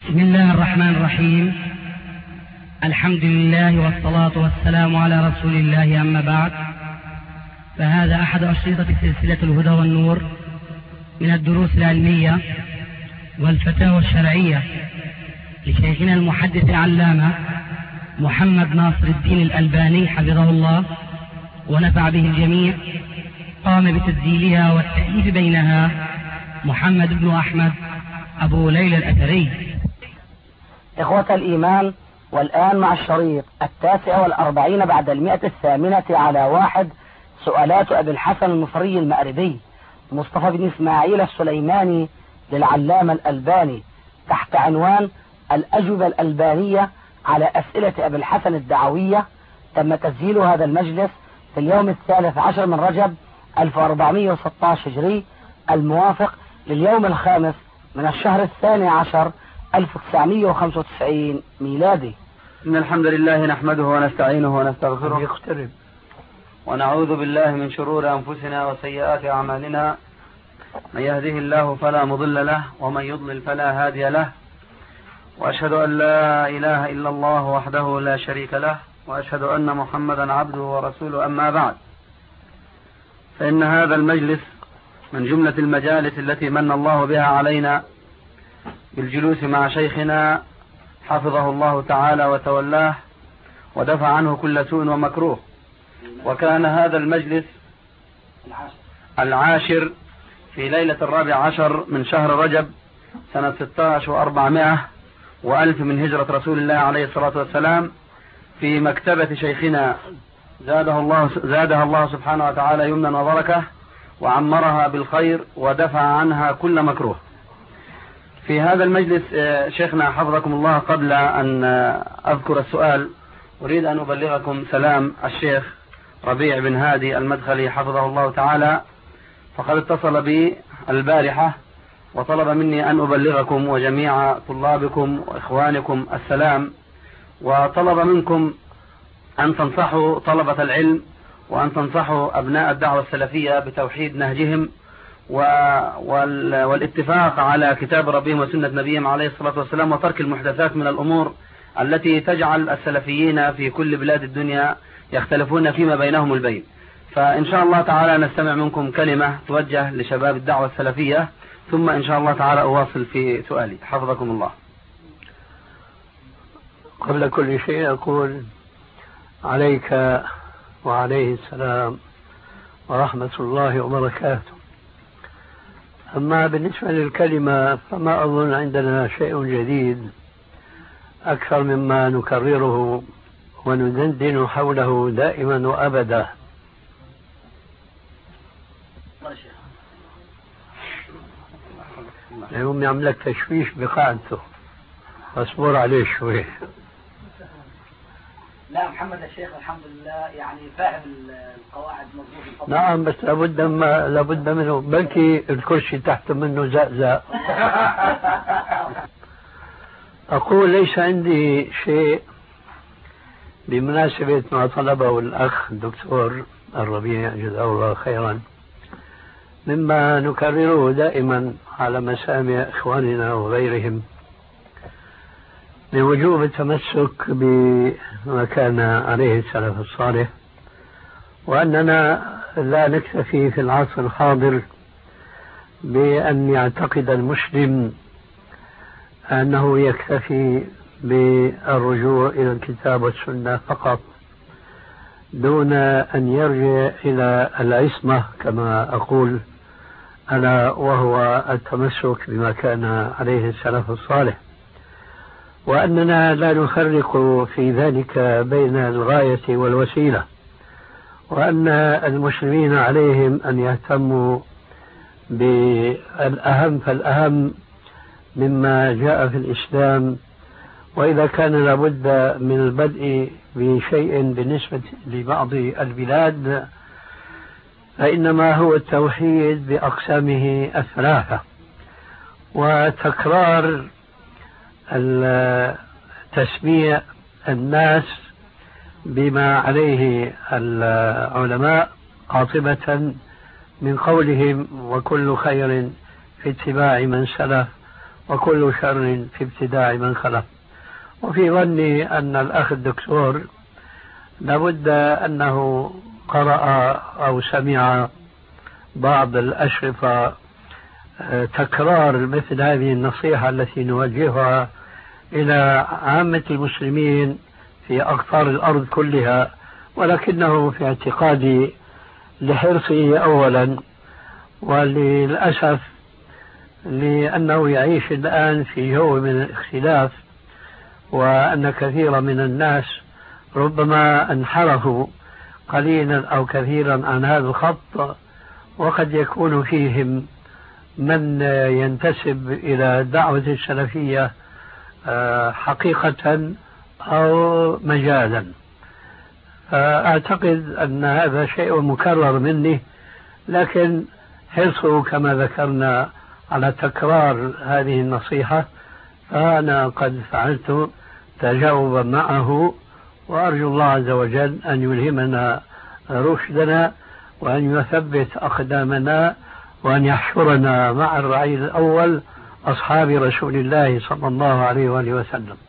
بسم الله الرحمن الرحيم. الحمد لله والصلاة والسلام على رسول الله، أما بعد، فهذا أحد أشرطة سلسلة الهدى والنور من الدروس العلمية والفتاوى الشرعية لشيخنا المحدث العلامة محمد ناصر الدين الألباني حفظه الله ونفع به الجميع. قام بتسجيلها والتأليف بينها محمد بن أحمد أبو ليلى الأثري. إخوة الإيمان، والآن مع الشريط 49 بعد 108 سؤالات أبي الحسن المصري المأربي مصطفى بن إسماعيل السليماني للعلامة الألباني تحت عنوان الأجوبة الألبانية على أسئلة أبي الحسن الدعوية. تم تسجيل هذا المجلس في اليوم 13 من رجب 1416 هجري، الموافق لليوم 5 من الشهر 12 1995 ميلادي. إن الحمد لله نحمده ونستعينه ونستغفره يقترب ونعوذ بالله من شرور أنفسنا وسيئات أعمالنا. من يهده الله فلا مضل له ومن يضلل فلا هادي له، وأشهد أن لا إله إلا الله وحده لا شريك له، وأشهد أن محمدا عبده ورسوله. أما بعد، فإن هذا المجلس من جملة المجالس التي من الله بها علينا بالجلوس مع شيخنا حفظه الله تعالى وتولاه ودفع عنه كل سوء ومكروه. وكان هذا المجلس 10 في ليلة 14 من شهر رجب سنة 16 و400 وألف من هجرة رسول الله عليه الصلاة والسلام في مكتبة شيخنا زادها الله سبحانه وتعالى يمنا وبركة، وعمرها بالخير ودفع عنها كل مكروه. في هذا المجلس شيخنا حفظكم الله، قبل أن أذكر السؤال أريد أن أبلغكم سلام الشيخ ربيع بن هادي المدخلي حفظه الله تعالى، فقد اتصل بي البارحة وطلب مني أن أبلغكم وجميع طلابكم وإخوانكم السلام، وطلب منكم أن تنصحوا طلبة العلم وأن تنصحوا أبناء الدعوة السلفية بتوحيد نهجهم والاتفاق على كتاب ربهم وسنة نبيهم عليه الصلاة والسلام، وترك المحدثات من الأمور التي تجعل السلفيين في كل بلاد الدنيا يختلفون فيما بينهم البين. فإن شاء الله تعالى نستمع منكم كلمة توجه لشباب الدعوة السلفية، ثم إن شاء الله تعالى أواصل في سؤالي. حفظكم الله. قبل كل شيء أقول عليك وعليه السلام ورحمة الله وبركاته. أما بالنسبة للكلمة فما أظن عندنا شيء جديد أكثر مما نكرره وندندن حوله دائما وأبدا. اليوم يعملك تشويش بقاعدته، فاصبر عليه شوي. لا محمد الشيخ الحمد لله يعني فاهم القواعد مضبوط. نعم، بس لابد منه، بلكي الكرسي تحت منه زقزق. أقول ليس عندي شيء بمناسبة ما طلبه الأخ الدكتور الربيع جزاه الله خيرا، مما نكرره دائما على مسامع إخواننا وغيرهم من وجوب التمسك بما كان عليه السلف الصالح، وأننا لا نكتفي في العصر الحاضر بأن يعتقد المسلم أنه يكتفي بالرجوع إلى الكتاب والسنة فقط دون أن يرجع إلى العصمة كما أقول، ألا وهو التمسك بما كان عليه السلف الصالح، وأننا لا نفرق في ذلك بين الغاية والوسيلة، وأن المسلمين عليهم أن يهتموا بالأهم فالأهم مما جاء في الإسلام. وإذا كان لابد من البدء بشيء بالنسبة لبعض البلاد فإنما هو التوحيد بأقسامه الثلاثة، وتكرار تسميع الناس بما عليه العلماء قاطبة من قولهم: وكل خير في اتباع من سلف وكل شر في ابتداع من خلق. وفي ظني أن الأخ الدكتور لابد أنه قرأ أو سمع بعض الأشرطة تكرار مثل هذه النصيحة التي نوجهها إلى عامة المسلمين في أقطار الأرض كلها، ولكنه في اعتقادي لحرصه أولا، وللأسف لأنه يعيش الآن في جو من الاختلاف، وأن كثيرا من الناس ربما انحرفوا قليلا أو كثيرا عن هذا الخط، وقد يكون فيهم من ينتسب إلى الدعوة السلفية حقيقة أو مجازا. فأعتقد أن هذا شيء مكرر مني، لكن حرصه كما ذكرنا على تكرار هذه النصيحة، فأنا قد فعلت تجاوبا معه، وأرجو الله عز وجل أن يلهمنا رشدنا وأن يثبت أقدامنا وأن يحشرنا مع الرعي الأول أصحاب رسول الله صلى الله عليه وآله وسلم.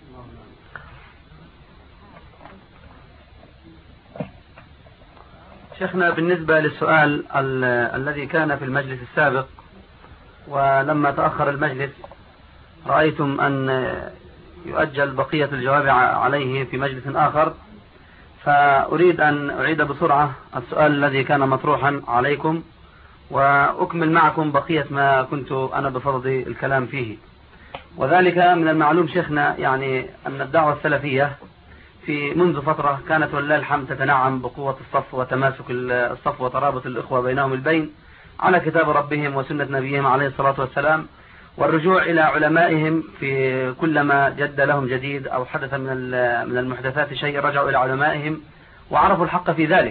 شيخنا، بالنسبة للسؤال الذي كان في المجلس السابق، ولما تأخر المجلس رأيتم أن يؤجل بقية الجواب عليه في مجلس آخر، فأريد أن أعيد بسرعة السؤال الذي كان مطروحا عليكم، وأكمل معكم بقية ما كنت أنا بفرض الكلام فيه. وذلك من المعلوم شيخنا يعني أن الدعوة السلفية في منذ فترة كانت ولله الحمد تتنعم بقوة الصف وتماسك الصف وترابط الإخوة بينهم البين على كتاب ربهم وسنة نبيهم عليه الصلاة والسلام، والرجوع إلى علمائهم في كلما جد لهم جديد أو حدث من المحدثات شيء رجعوا إلى علمائهم وعرفوا الحق في ذلك.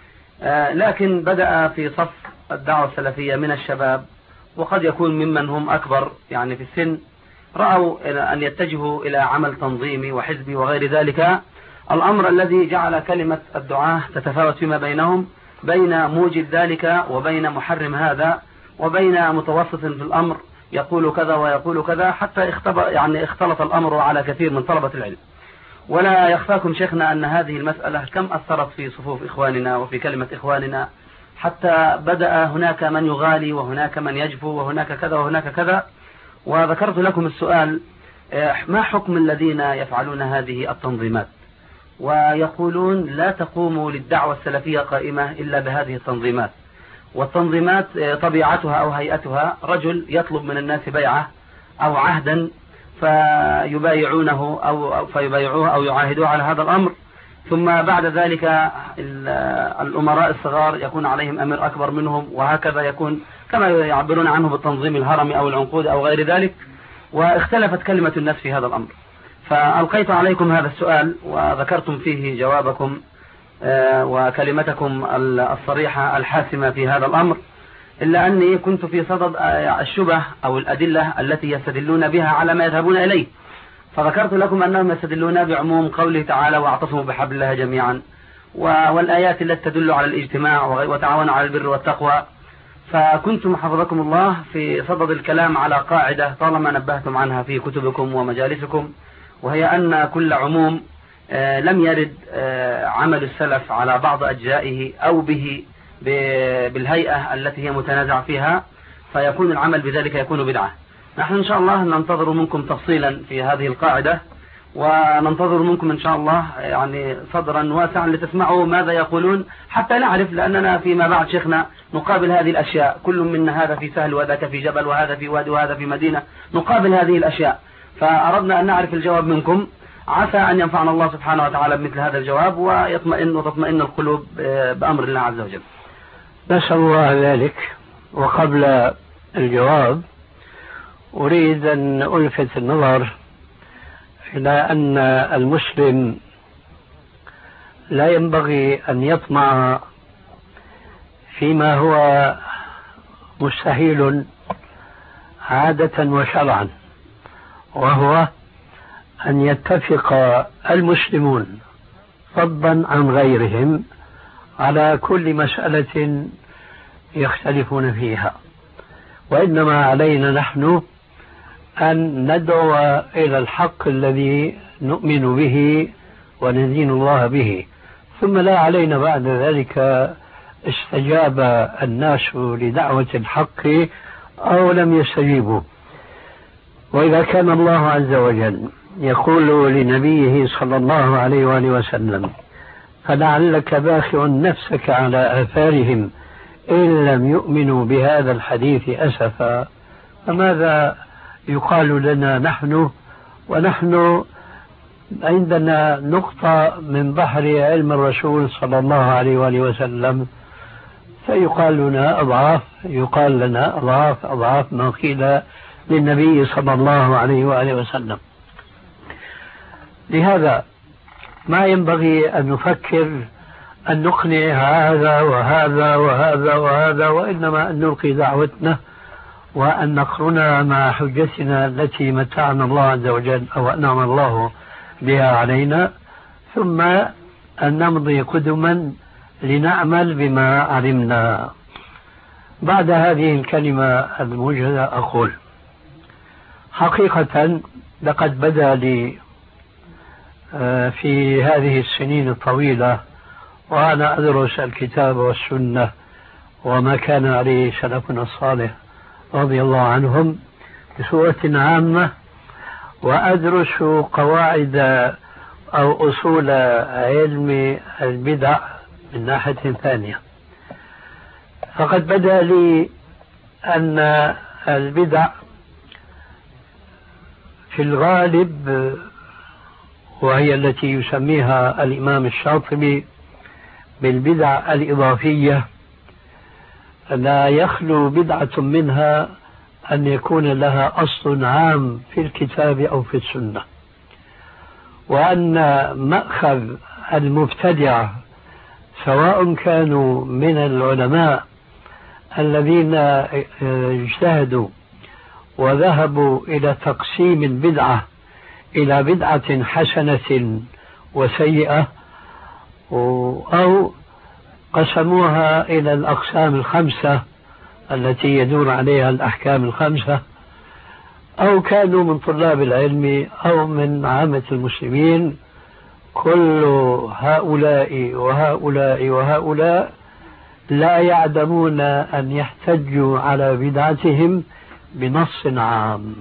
لكن بدأ في صف الدعوة السلفية من الشباب، وقد يكون ممن هم أكبر يعني في السن، رأوا أن يتجهوا إلى عمل تنظيمي وحزبي وغير ذلك، الأمر الذي جعل كلمة الدعاة تتفاوت فيما بينهم بين موجب ذلك وبين محرم هذا وبين متوسط في الأمر يقول كذا ويقول كذا، حتى اختلط الأمر على كثير من طلبة العلم. ولا يخفاكم شيخنا أن هذه المسألة كم أثرت في صفوف إخواننا وفي كلمة إخواننا، حتى بدأ هناك من يغالي وهناك من يجفو وهناك كذا وهناك كذا. وذكرت لكم السؤال: ما حكم الذين يفعلون هذه التنظيمات ويقولون لا تقوم للدعوة السلفية قائمة إلا بهذه التنظيمات؟ والتنظيمات طبيعتها أو هيئتها رجل يطلب من الناس بيعة أو عهدا فيبايعونه أو فيبايعوه أو يعاهدوه على هذا الأمر، ثم بعد ذلك الأمراء الصغار يكون عليهم أمير أكبر منهم، وهكذا يكون كما يعبرون عنه بالتنظيم الهرمي أو العنقود أو غير ذلك. واختلفت كلمة الناس في هذا الأمر، فألقيت عليكم هذا السؤال وذكرتم فيه جوابكم وكلمتكم الصريحة الحاسمة في هذا الأمر، إلا أني كنت في صدد الشبه أو الأدلة التي يستدلون بها على ما يذهبون إليه، فذكرت لكم أنهم يستدلون بعموم قوله تعالى: واعتصموا بحبل الله جميعا، والآيات التي تدل على الاجتماع وتعاونوا على البر والتقوى. فكنتم حفظكم الله في صدد الكلام على قاعدة طالما نبهتم عنها في كتبكم ومجالسكم، وهي أن كل عموم لم يرد عمل السلف على بعض أجزائه أو به بالهيئة التي هي متنازع فيها، فيكون العمل بذلك يكون بدعة. نحن إن شاء الله ننتظر منكم تفصيلا في هذه القاعدة، وننتظر منكم إن شاء الله يعني صدرا واسعا لتسمعوا ماذا يقولون، حتى نعرف، لأننا فيما بعد شيخنا نقابل هذه الأشياء، كل منا هذا في سهل وذاك في جبل وهذا في وادي وهذا في مدينة، نقابل هذه الأشياء، فأردنا أن نعرف الجواب منكم، عسى أن ينفعنا الله سبحانه وتعالى بمثل هذا الجواب وتطمئن القلوب بأمر الله عز وجل. نسأل الله ذلك. وقبل الجواب أريد أن ألفت النظر إلى أن المسلم لا ينبغي أن يطمع فيما هو مستحيل عادة وشرعا، وهو أن يتفق المسلمون فضلا عن غيرهم على كل مسألة يختلفون فيها، وإنما علينا نحن أن ندعو إلى الحق الذي نؤمن به وندين الله به، ثم لا علينا بعد ذلك استجاب الناس لدعوة الحق أو لم يستجيبوا. وإذا كان الله عز وجل يقول لنبيه صلى الله عليه وآله وسلم فلعلك باخع نفسك على آثارهم إن لم يؤمنوا بهذا الحديث أسفا، فماذا يقال لنا نحن ونحن عندنا نقطة من بحر علم الرسول صلى الله عليه وآله وسلم، فيقال لنا أضعاف ما قيل للنبي صلى الله عليه وآله وسلم. لهذا ما ينبغي أن نفكر أن نقنع هذا وهذا وهذا وهذا، وإنما أن نلقي دعوتنا وأن نقرنا مع حجتنا التي متعنا الله عز وجل أو أنعم الله بها علينا، ثم أن نمضي قدما لنعمل بما علمنا. بعد هذه الكلمة الموجزة أقول حقيقة لقد بدا لي في هذه السنين الطويلة وأنا أدرس الكتاب والسنة وما كان عليه سلفنا الصالح رضي الله عنهم بصورة عامة، وأدرس قواعد أو أصول علم البدع من ناحية ثانية. فقد بدا لي أن البدع في الغالب، وهي التي يسميها الإمام الشاطبي بالبدع الإضافية، لا يخلو بدعة منها أن يكون لها أصل عام في الكتاب أو في السنة، وأن مأخذ المبتدع سواء كانوا من العلماء الذين اجتهدوا وذهبوا إلى تقسيم البدعة إلى بدعة حسنة وسيئة، أو قسموها إلى الأقسام الخمسة التي يدور عليها الأحكام الخمسة، أو كانوا من طلاب العلم أو من عامة المسلمين، كل هؤلاء وهؤلاء وهؤلاء لا يعدمون أن يحتجوا على بدعتهم بنص عام.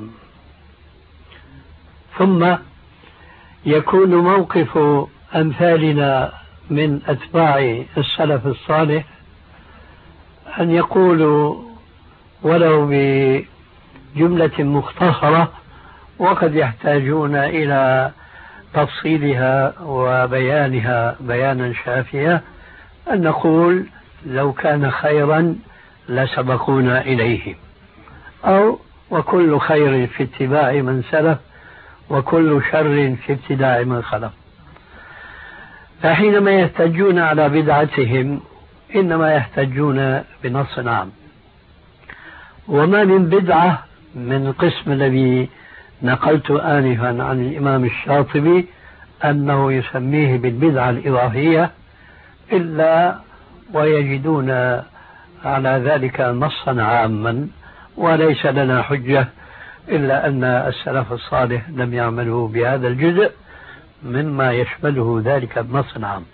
ثم يكون موقف أمثالنا من أتباع السلف الصالح أن يقولوا ولو بجملة مختصرة، وقد يحتاجون إلى تفصيلها وبيانها بيانا شافيا، أن نقول لو كان خيرا لسبقونا إليه، أو وكل خير في اتباع من سلف وكل شر في ابتداع من خلف. فحينما يحتجون على بدعتهم إنما يحتجون بنص عام. وما من بدعة من القسم الذي نقلت آنفا عن الإمام الشاطبي أنه يسميه بالبدعة الإضافية إلا ويجدون على ذلك نصا عاما، وليس لنا حجة إلا أن السلف الصالح لم يعملوا بهذا الجزء مما يشمله ذلك النص العام.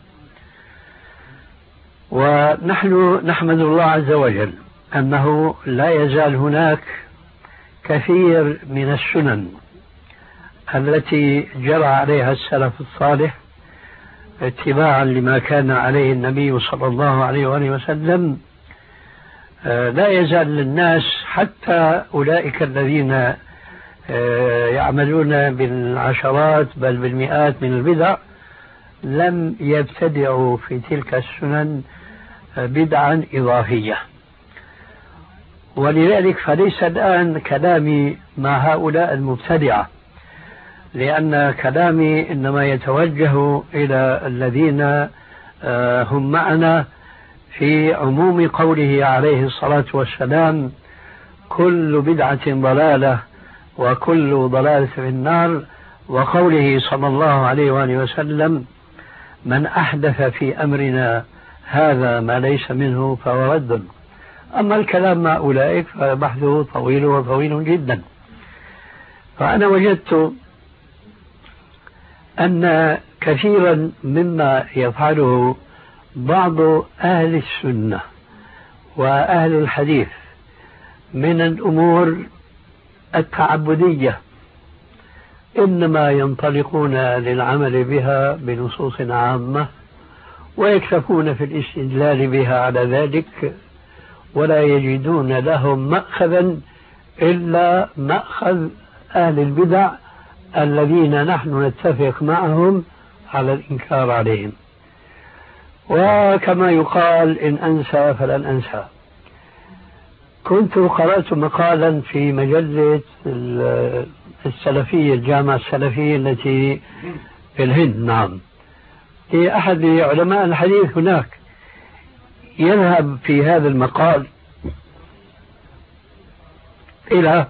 ونحن نحمد الله عز وجل أنه لا يزال هناك كثير من السنن التي جرى عليها السلف الصالح اتباعا لما كان عليه النبي صلى الله عليه وآله وسلم، لا يزال للناس حتى أولئك الذين يعملون بالعشرات بل بالمئات من البدع لم يبتدعوا في تلك السنن بدعا إضافية. ولذلك فليس الآن كلامي مع هؤلاء المبتدعة، لأن كلامي إنما يتوجه إلى الذين هم معنا في عموم قوله عليه الصلاة والسلام كل بدعة ضلالة وكل ضلالة في النار، وقوله صلى الله عليه وآله وسلم من أحدث في أمرنا هذا ما ليس منه فهو رد. أما الكلام مع أولئك فبحثه طويل وطويل جدا. فأنا وجدت أن كثيرا مما يفعله بعض أهل السنة وأهل الحديث من الأمور التعبدية إنما ينطلقون للعمل بها بنصوص عامة ويكتفون في الاستدلال بها على ذلك، ولا يجدون لهم مأخذا إلا مأخذ أهل البدع الذين نحن نتفق معهم على الإنكار عليهم. وكما يقال إن أنسى فلن أنسى، كنت قرأت مقالا في مجلة السلفية، الجامعة السلفية التي في الهند، نعم، لأحد علماء الحديث هناك، يذهب في هذا المقال إلى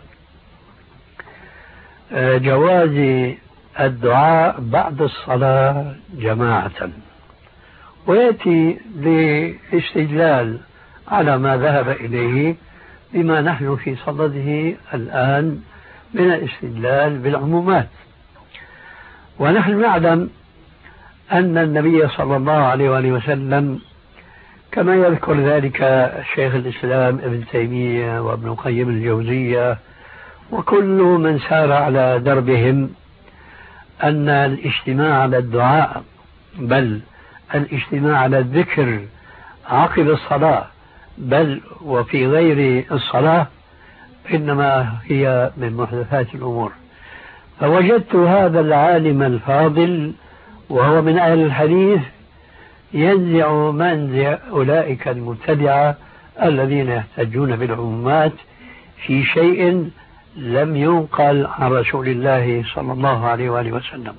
جواز الدعاء بعد الصلاة جماعة، ويأتي لاستدلال على ما ذهب إليه بما نحن في صدده الآن من الاستدلال بالعمومات. ونحن نعلم أن النبي صلى الله عليه وآله وسلم كما يذكر ذلك شيخ الإسلام ابن تيمية وابن القيم الجوزية وكل من سار على دربهم، أن الاجتماع على الدعاء بل الاجتماع على الذكر عقب الصلاة بل وفي غير الصلاة إنما هي من محدثات الأمور. فوجدت هذا العالم الفاضل وهو من أهل الحديث ينزع منزع أولئك المبتدعة الذين يحتجون بالعمومات في شيء لم ينقل عن رسول الله صلى الله عليه وآله وسلم.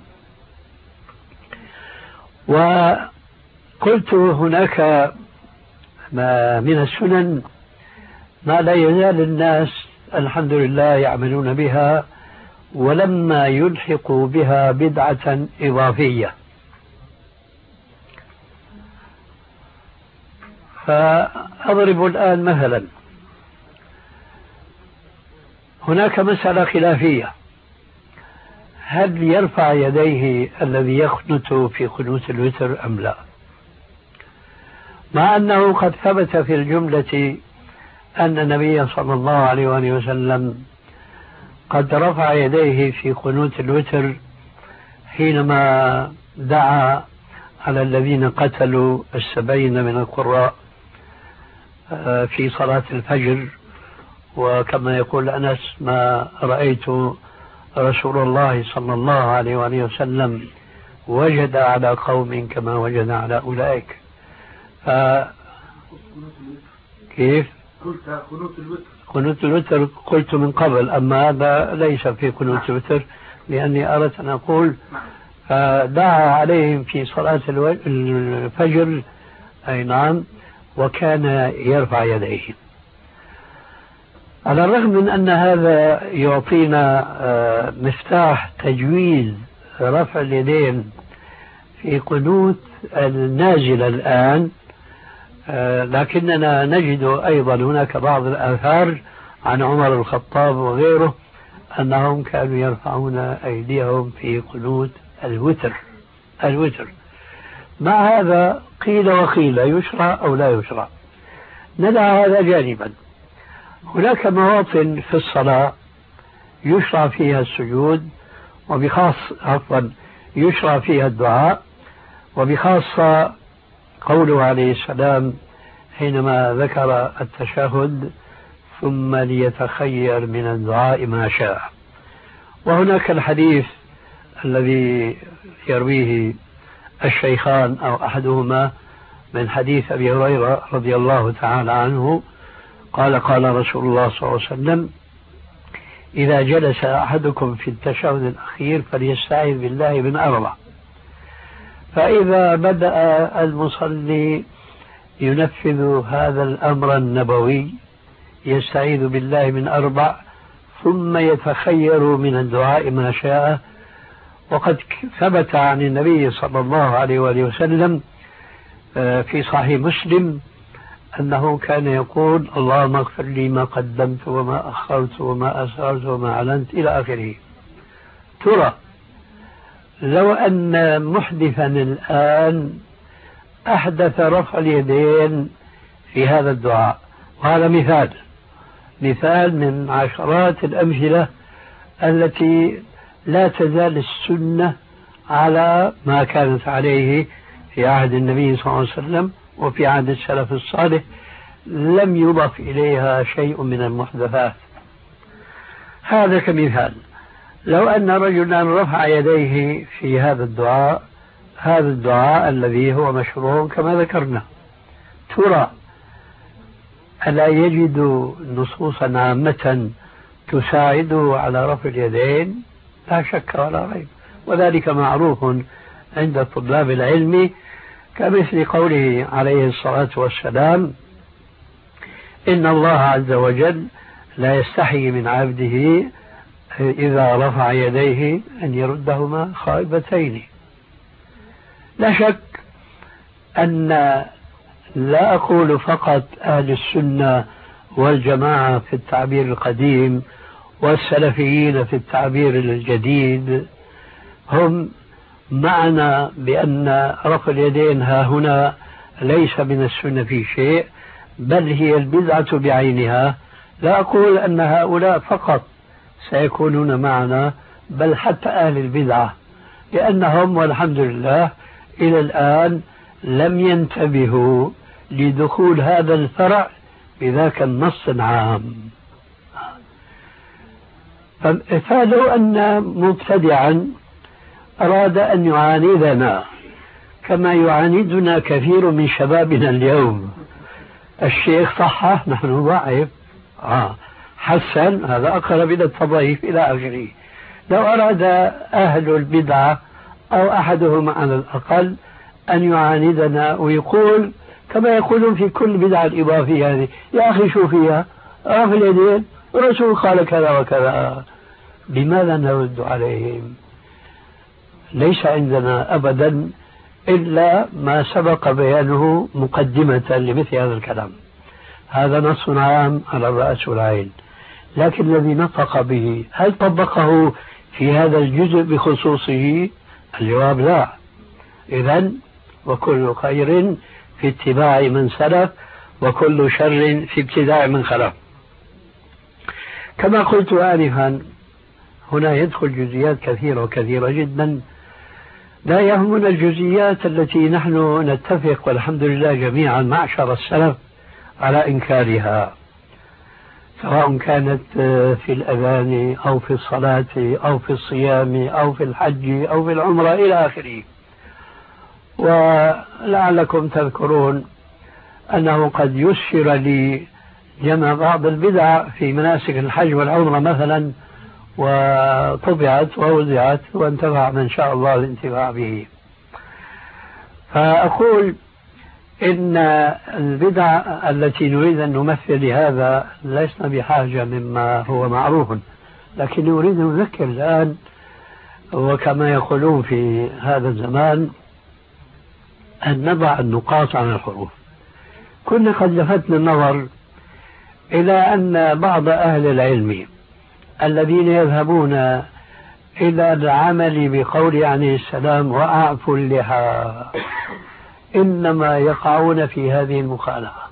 وقلت هناك ما من السنن ما لا يزال الناس الحمد لله يعملون بها ولما يلحقوا بها بدعة إضافية. فأضرب الآن مثلا، هناك مسألة خلافية، هل يرفع يديه الذي يقنت في قنوت الوتر أم لا؟ مع أنه قد ثبت في الجملة أن النبي صلى الله عليه وآله وسلم قد رفع يديه في قنوت الوتر حينما دعا على الذين قتلوا 70 من القراء في صلاة الفجر. وكما يقول أنس ما رأيت رسول الله صلى الله عليه وآله وسلم وجد على قوم كما وجد على أولئك. كيف؟ قنوت الوتر قلت من قبل، أما هذا ليس في قنوت الوتر لأني أردت أن أقول دعا عليهم في صلاة الفجر، أي نعم، وكان يرفع يديه. على الرغم من أن هذا يعطينا مفتاح تجويز رفع اليدين في قنوت النازل الآن، لكننا نجد أيضا هناك بعض الآثار عن عمر الخطاب وغيره أنهم كانوا يرفعون أيديهم في قنوت الوتر. مع هذا قيل وقيل يشرع أو لا يشرع، ندع هذا جانبا. هناك مواطن في الصلاة يشرع فيها السجود، يشرع فيها الدعاء، وبخاصة قوله عليه السلام حينما ذكر التشهد ثم ليتخير من الدعاء ما شاء. وهناك الحديث الذي يرويه الشيخان أو أحدهما من حديث أبي هريرة رضي الله تعالى عنه قال رسول الله صلى الله عليه وسلم: إذا جلس أحدكم في التشهد الأخير فليستعذ بالله من 4. فإذا بدأ المصلي ينفذ هذا الأمر النبوي يستعيذ بالله من 4 ثم يتخير من الدعاء ما شاء. وقد ثبت عن النبي صلى الله عليه وآله وسلم في صحيح مسلم أنه كان يقول: اللهم اغفر لي ما قدمت وما أخرت وما أسررت وما أعلنت إلى آخره. ترى لو أن محدثا الآن أحدث رفع اليدين في هذا الدعاء، وهذا مثال من عشرات الأمثلة التي لا تزال السنة على ما كانت عليه في عهد النبي صلى الله عليه وسلم وفي عهد السلف الصالح، لم يضف إليها شيء من المحدثات. هذا كمثال. لو أن رجلا رفع يديه في هذا الدعاء الذي هو مشروع كما ذكرنا، ترى ألا يجد نصوصا عامة تساعده على رفع اليدين؟ لا شك ولا ريب، وذلك معروف عند طلاب العلم، كمثل قوله عليه الصلاة والسلام: إن الله عز وجل لا يستحي من عبده إذا رفع يديه أن يردهما خائبتين. لا شك أن لا أقول فقط أهل السنة والجماعة في التعبير القديم والسلفيين في التعبير الجديد هم معنا بأن رفع اليدين ها هنا ليس من السنة في شيء، بل هي البدعة بعينها. لا أقول أن هؤلاء فقط سيكونون معنا، بل حتى أهل البدعة، لأنهم والحمد لله إلى الآن لم ينتبهوا لدخول هذا الفرع بذاك النص العام. فلو أن مبتدعا أراد أن يعاندنا كما يعاندنا كثير من شبابنا اليوم، الشيخ صحح نحن ضعيف، حسن هذا أقرب إلى التضعيف إلى آخره. لو أراد أهل البدعة أو أحدهم على الأقل أن يعاندنا ويقول كما يقولون في كل بدعة الإضافية هذه: يا أخي شو فيها رفع اليدين الرسول قال كذا وكذا، لماذا نرد عليهم؟ ليس عندنا أبدا إلا ما سبق بيانه مقدمة لمثل هذا الكلام. هذا نص عام على الرأس والعين، لكن الذي نطق به هل طبقه في هذا الجزء بخصوصه؟ الجواب لا. إذن وكل خير في اتباع من سلف وكل شر في ابتداع من خلف. كما قلت آنفا، هنا يدخل جزئيات كثيرة جدا، لا يهمنا الجزئيات التي نحن نتفق والحمد لله جميعا معشر السلف على إنكارها، سواء كانت في الأذان أو في الصلاة أو في الصيام أو في الحج أو في العمرة إلى آخره. ولعلكم تذكرون أنه قد يسر لي جمع بعض البدع في مناسك الحج والعمرة مثلا، وطبعت ووزعت وانتفع من شاء الله الانتفاع به. فأقول إن البدع التي نريد أن نمثل لهذا لسنا بحاجة مما هو معروف، لكن نريد أن نذكر الآن، وكما يقولون في هذا الزمان أن نضع النقاط على الحروف. كنا قد لفتنا النظر إلى أن بعض أهل العلم الذين يذهبون إلى العمل بقول عليه السلام وأعفوا اللحى إنما يقعون في هذه المخالفة.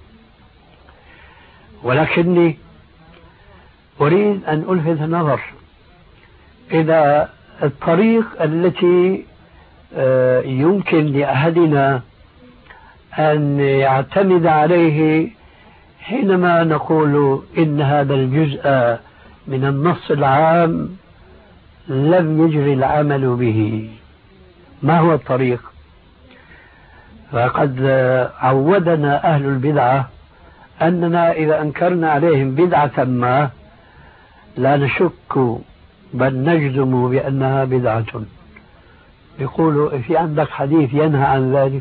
ولكني أريد أن ألفت النظر إلى الطريق التي يمكن لأحدنا أن يعتمد عليه حينما نقول إن هذا الجزء من النص العام لم يجري العمل به. ما هو الطريق؟ فقد عودنا أهل البدعة أننا إذا أنكرنا عليهم بدعة ما لا نشك بل نجزم بأنها بدعة. يقولوا في عندك حديث ينهى عن ذلك؟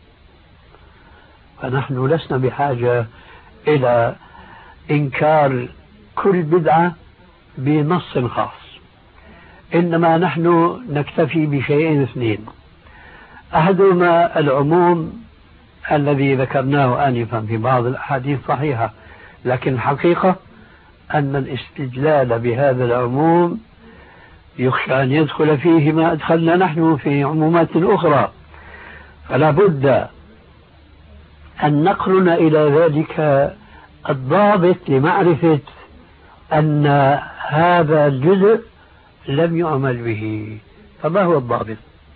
فنحن لسنا بحاجة إلى إنكار كل بدعة بنص خاص، إنما نحن نكتفي بشيئين اثنين: أحدهما العموم الذي ذكرناه آنفا في بعض الأحاديث صحيحة، لكن الحقيقة أن الاستدلال بهذا العموم يخشى أن يدخل فيه ما أدخلنا نحن في عمومات أخرى، فلا بد أن نقرن إلى ذلك الضابط لمعرفة أن هذا الجزء لم يعمل به. فما هو الضابط؟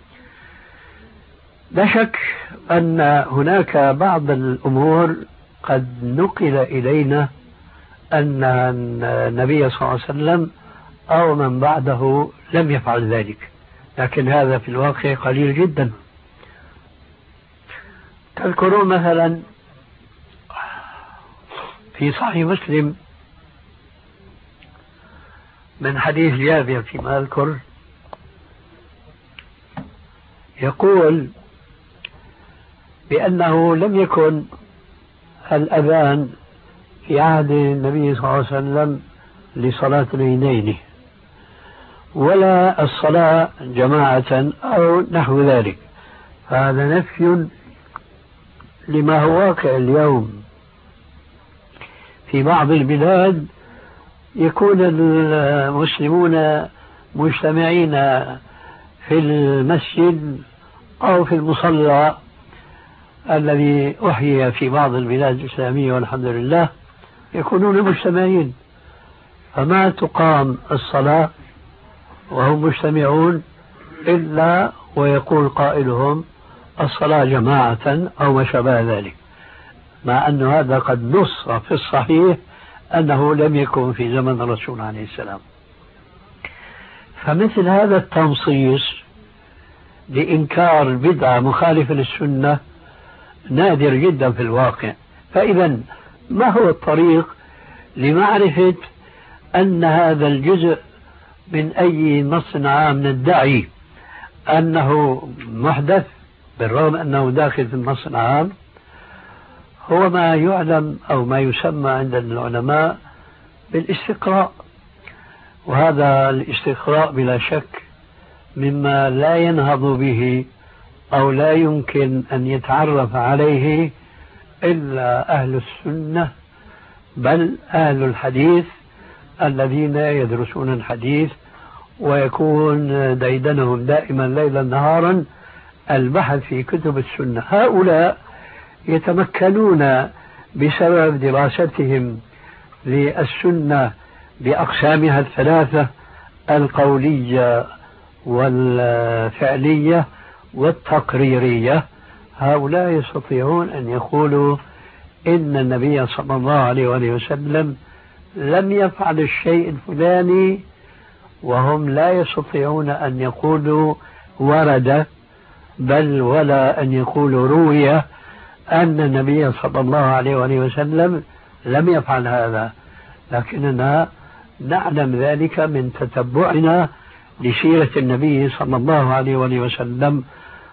لا شك أن هناك بعض الأمور قد نقل إلينا أن النبي صلى الله عليه وسلم أو من بعده لم يفعل ذلك، لكن هذا في الواقع قليل جدا. تذكرون مثلا في صحيح مسلم من حديث جابر فيما أذكر يقول بأنه لم يكن الأذان في عهد النبي صلى الله عليه وسلم لصلاة العيدين ولا الصلاة جماعة أو نحو ذلك، فهذا نفي لما هو واقع اليوم. في بعض البلاد يكون المسلمون مجتمعين في المسجد أو في المصلى الذي أحيي في بعض البلاد الإسلامية والحمد لله، يكونون مجتمعين، فما تقام الصلاة وهم مجتمعون إلا ويقول قائلهم الصلاة جماعة أو ما شابه ذلك، مع أن هذا قد نص في الصحيح أنه لم يكن في زمن الرسول عليه السلام. فمثل هذا التنصيص لإنكار بدعة مخالفة للسنة نادر جدا في الواقع. فإذا ما هو الطريق لمعرفة أن هذا الجزء من أي نص عام ندعي أنه محدث بالرغم أنه داخل في النص العام؟ هو ما يعلم أو ما يسمى عند العلماء بالاستقراء، وهذا الاستقراء بلا شك مما لا ينهض به أو لا يمكن أن يتعرف عليه إلا أهل السنة، بل أهل الحديث الذين يدرسون الحديث ويكون ديدنهم دائما ليلا نهارا البحث في كتب السنة. هؤلاء يتمكنون بسبب دراستهم للسنة بأقسامها الثلاثة القولية والفعلية والتقريرية، هؤلاء يستطيعون أن يقولوا إن النبي صلى الله عليه وسلم لم يفعل الشيء الفلاني، وهم لا يستطيعون أن يقولوا ورد بل ولا أن يقولوا روي أن النبي صلى الله عليه وسلم لم يفعل هذا، لكننا نعلم ذلك من تتبعنا لسيرة النبي صلى الله عليه وسلم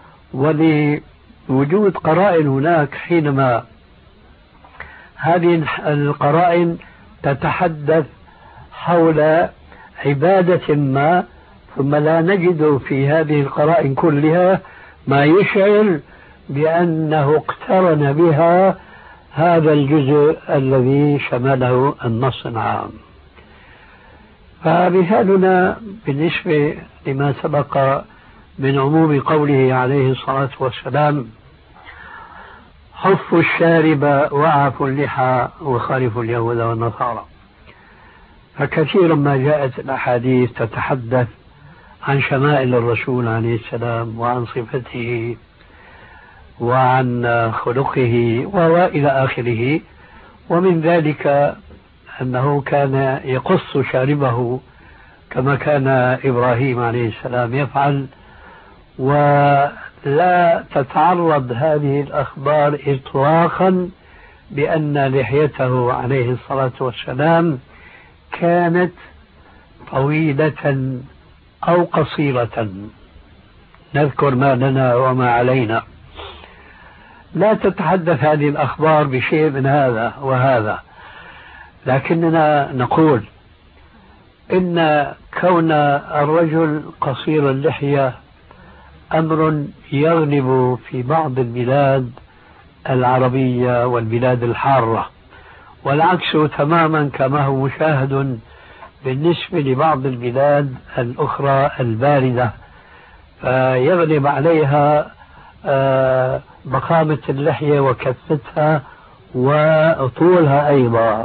ولوجود قرائن هناك. حينما هذه القرائن تتحدث حول عبادة ما ثم لا نجد في هذه القرائن كلها ما يشعر بأنه اقترن بها هذا الجزء الذي شمله النص العام. فمثالنا بالنسبة لما سبق من عموم قوله عليه الصلاة والسلام حفوا الشارب وعفوا اللحى وخالفوا اليهود والنصارى، فكثيرا ما جاءت الأحاديث تتحدث عن شمائل الرسول عليه السلام وعن صفته وعن خلقه وإلى آخره، ومن ذلك أنه كان يقص شاربه كما كان إبراهيم عليه السلام يفعل، ولا تتعرض هذه الأخبار إطلاقا بأن لحيته عليه الصلاة والسلام كانت طويلة أو قصيرة، نذكر ما لنا وما علينا. لا تتحدث هذه الأخبار بشيء من هذا وهذا، لكننا نقول إن كون الرجل قصير اللحية أمر يغلب في بعض البلاد العربية والبلاد الحارة، والعكس تماما كما هو مشاهد بالنسبة لبعض البلاد الأخرى الباردة، فيغلب عليها ضخامة اللحية وكثتها وطولها أيضا.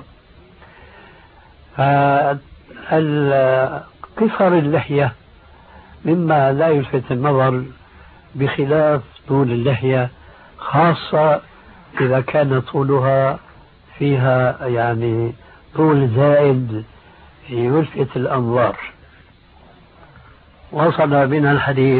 قصر اللحية مما لا يلفت النظر بخلاف طول اللحية، خاصة إذا كان طولها فيها يعني طول زائد يلفت الأنظار. وصل بنا الحديث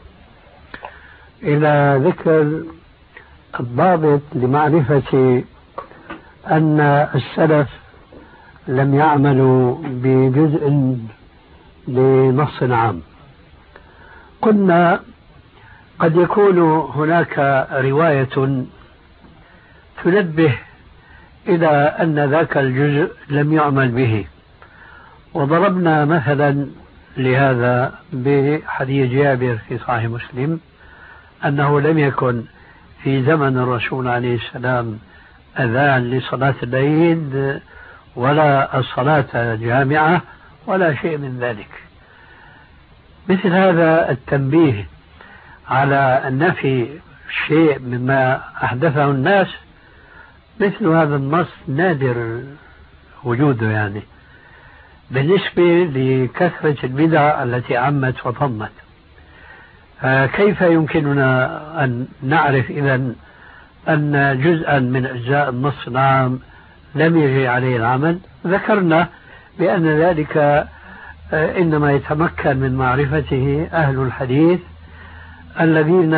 إلى ذكر الضابط لمعرفة أن السلف لم يعملوا بجزء لنص عام. قلنا قد يكون هناك رواية تنبه إلى أن ذاك الجزء لم يعمل به، وضربنا مثلا لهذا بحديث جابر في صحيح مسلم أنه لم يكن في زمن الرسول عليه السلام أذان لصلاة العيد ولا الصلاة جامعة ولا شيء من ذلك. مثل هذا التنبيه على النفي شيء مما أحدثه الناس، مثل هذا النص نادر وجوده يعني بالنسبة لكثرة البدع التي عمت وطمت. كيف يمكننا أن نعرف إذن أن جزءا من أجزاء النص العام لم يجري عليه العمل؟ ذكرنا بأن ذلك إنما يتمكن من معرفته أهل الحديث الذين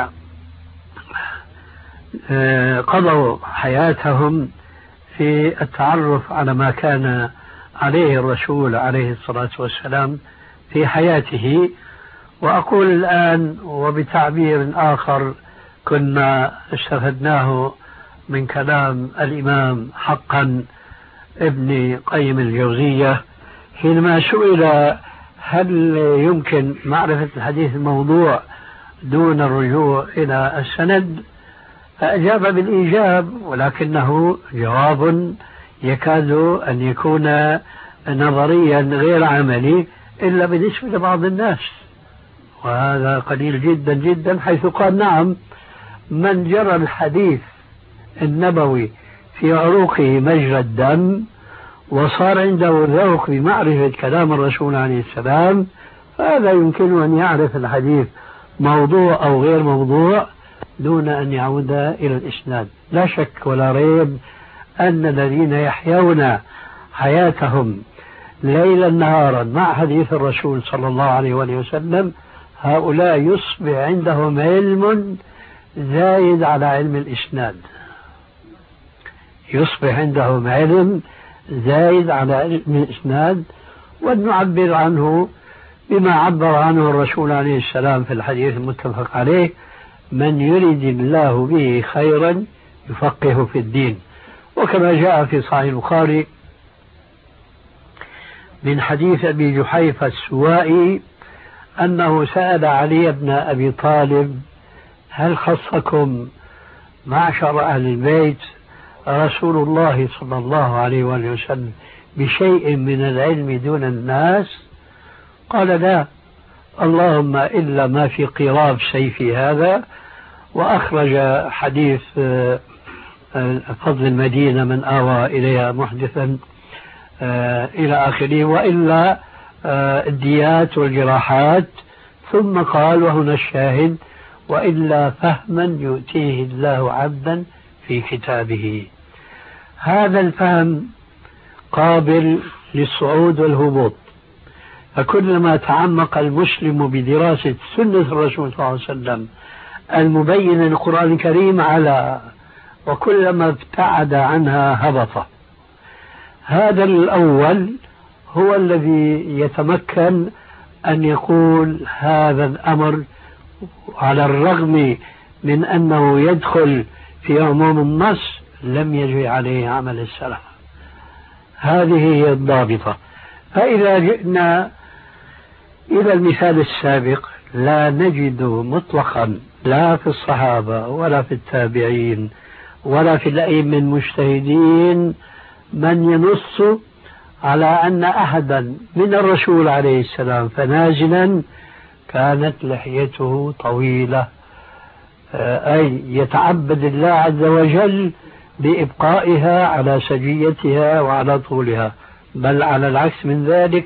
قضوا حياتهم في التعرف على ما كان عليه الرسول عليه الصلاة والسلام في حياته. وأقول الآن وبتعبير آخر كنا استفدناه من كلام الإمام حقا ابن قيم الجوزية حينما سئل هل يمكن معرفة الحديث الموضوع دون الرجوع إلى السند، فأجاب بالإيجاب، ولكنه جواب يكاد أن يكون نظريا غير عملي إلا بالنسبة لبعض الناس، وهذا قليل جدا جدا، حيث قال نعم من جرى الحديث النبوي في عروقه مجرى الدم وصار عنده ذوق بمعرفة كلام الرسول عليه السلام، فهذا يمكن أن يعرف الحديث موضوع أو غير موضوع دون أن يعود إلى الإسناد. لا شك ولا ريب أن الذين يحيون حياتهم ليلا نهارا مع حديث الرسول صلى الله عليه وسلم هؤلاء يصبح عندهم علم زايد على علم الإسناد، يصبح عندهم علم زايد على علم الإسناد، ونعبر عنه بما عبر عنه الرسول عليه السلام في الحديث المتفق عليه: من يريد الله به خيرا يفقه في الدين. وكما جاء في صحيح البخاري من حديث أبي جحيفة السوائي أنه سأل علي بن أبي طالب: هل خصكم معشر أهل البيت رسول الله صلى الله عليه وسلم بشيء من العلم دون الناس؟ قال: لا، اللهم إلا ما في قراب سيفي هذا. وأخرج حديث فضل المدينة من آوى إليها محدثا إلى آخره، وإلا الديات والجراحات، ثم قال وهنا الشاهد: وإلا فهما يؤتيه الله عبدا في كتابه. هذا الفهم قابل للصعود والهبوط، فكلما تعمق المسلم بدراسة سنة الرسول صلى الله عليه وسلم المبين للقرآن الكريم على، وكلما ابتعد عنها هبط. هذا الأول هو الذي يتمكن أن يقول هذا الأمر على الرغم من أنه يدخل في عموم النص لم يجري عليه عمل السلف. هذه هي الضابطة. فإذا جئنا إلى المثال السابق لا نجد مطلقا لا في الصحابة ولا في التابعين ولا في الأئمة المجتهدين من ينص على أن أحدا من الرسول عليه السلام فنازلا كانت لحيته طويلة، أي يتعبد الله عز وجل بإبقائها على سجيتها وعلى طولها، بل على العكس من ذلك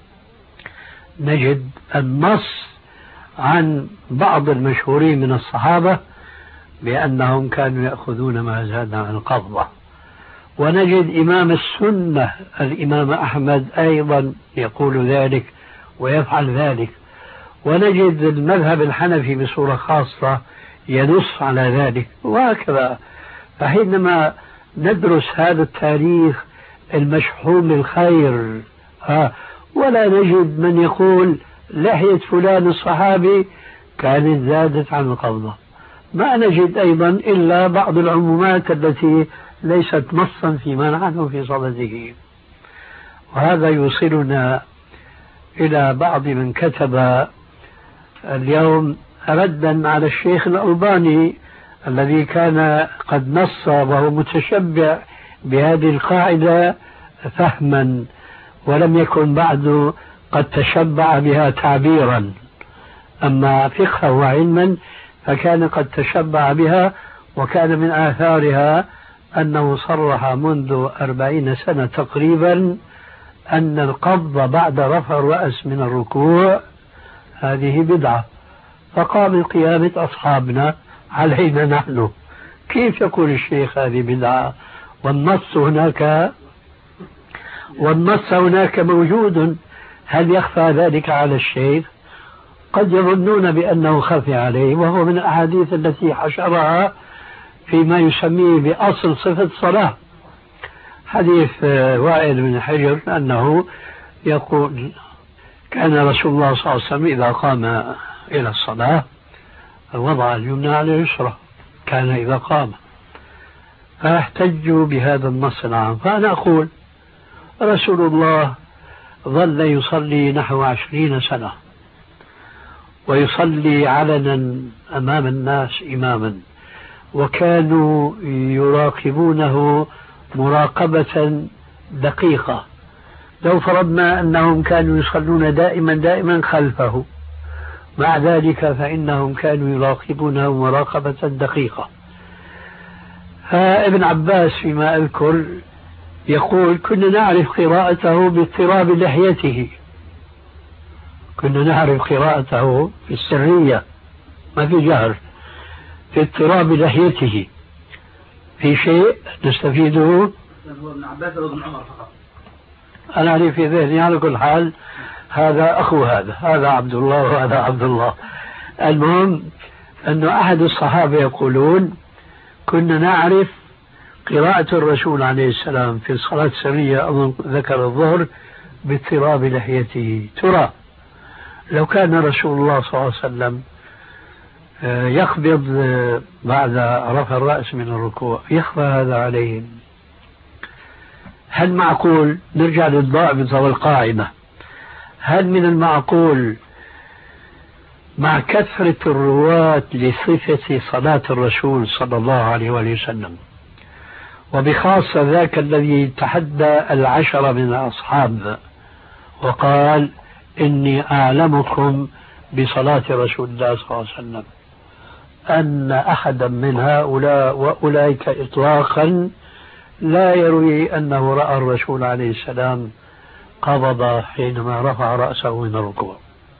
نجد النص عن بعض المشهورين من الصحابة بأنهم كانوا يأخذون ما زاد عن القبضة، ونجد إمام السنة الإمام أحمد أيضا يقول ذلك ويفعل ذلك، ونجد المذهب الحنفي بصورة خاصة ينص على ذلك، وهكذا. فحينما ندرس هذا التاريخ المشحون بالخير ولا نجد من يقول لحية فلان الصحابي كانت زادت عن القبضة، ما نجد أيضا إلا بعض العمومات التي ليست نصا في منعه في صدده. وهذا يوصلنا إلى بعض من كتب اليوم ردا على الشيخ الألباني الذي كان قد نص وهو متشبع بهذه القاعدة فهما، ولم يكن بعد قد تشبع بها تعبيرا، أما فقها وعلما فكان قد تشبع بها، وكان من آثارها أنه صرح منذ 40 سنة تقريبا أن القبض بعد رفع الرأس من الركوع هذه بدعة، فقام قيامة أصحابنا علينا نحن. كيف يقول الشيخ هذه بدعة والنص هناك موجود؟ هل يخفى ذلك على الشيخ؟ قد يظنون بأنه خفي عليه، وهو من الأحاديث التي حشرها فيما يسميه بأصل صفة الصلاة، حديث وائل بن حجر أنه يقول كان رسول الله صلى الله عليه وسلم إذا قام إلى الصلاة وضع اليمنى على اليسرى، كان إذا قام، فاحتجوا بهذا النص العام. فأنا أقول رسول الله ظل يصلي نحو 20 سنة ويصلي علنا أمام الناس إماما، وكانوا يراقبونه مراقبة دقيقة. لو فرضنا أنهم كانوا يصلون دائما خلفه، مع ذلك فإنهم كانوا يراقبونه مراقبة دقيقة. ابن عباس فيما أذكر يقول كنا نعرف قراءته باضطراب لحيته، كنا نعرف قراءته في السرية ما في جهر، في اضطراب لحيته. في شيء نستفيده؟ هو ابن عباس وابن عمر فقط. أنا لي في ذهني على كل حال هذا أخو هذا عبد الله وهذا عبد الله. المهم أن أحد الصحابة يقولون كنا نعرف قراءة الرسول عليه السلام في الصلاة السرية، أظن ذكر الظهر، باضطراب لحيته. ترى لو كان رسول الله صلى الله عليه وسلم يقبض بعد رفع الرأس من الركوع يخفى هذا عليهم، هل معقول نرجع للضابط والقاعدة؟ هل من المعقول مع كثرة الرواة لصفة صلاة الرسول صلى الله عليه وسلم، وبخاصة ذاك الذي تحدى 10 من الأصحاب وقال إني أعلمكم بصلاة رسول الله صلى الله عليه وسلم، أن أحدا من هؤلاء وأولئك إطلاقا لا يروي أنه رأى الرسول عليه السلام قبض حينما رفع رأسه من الركوع.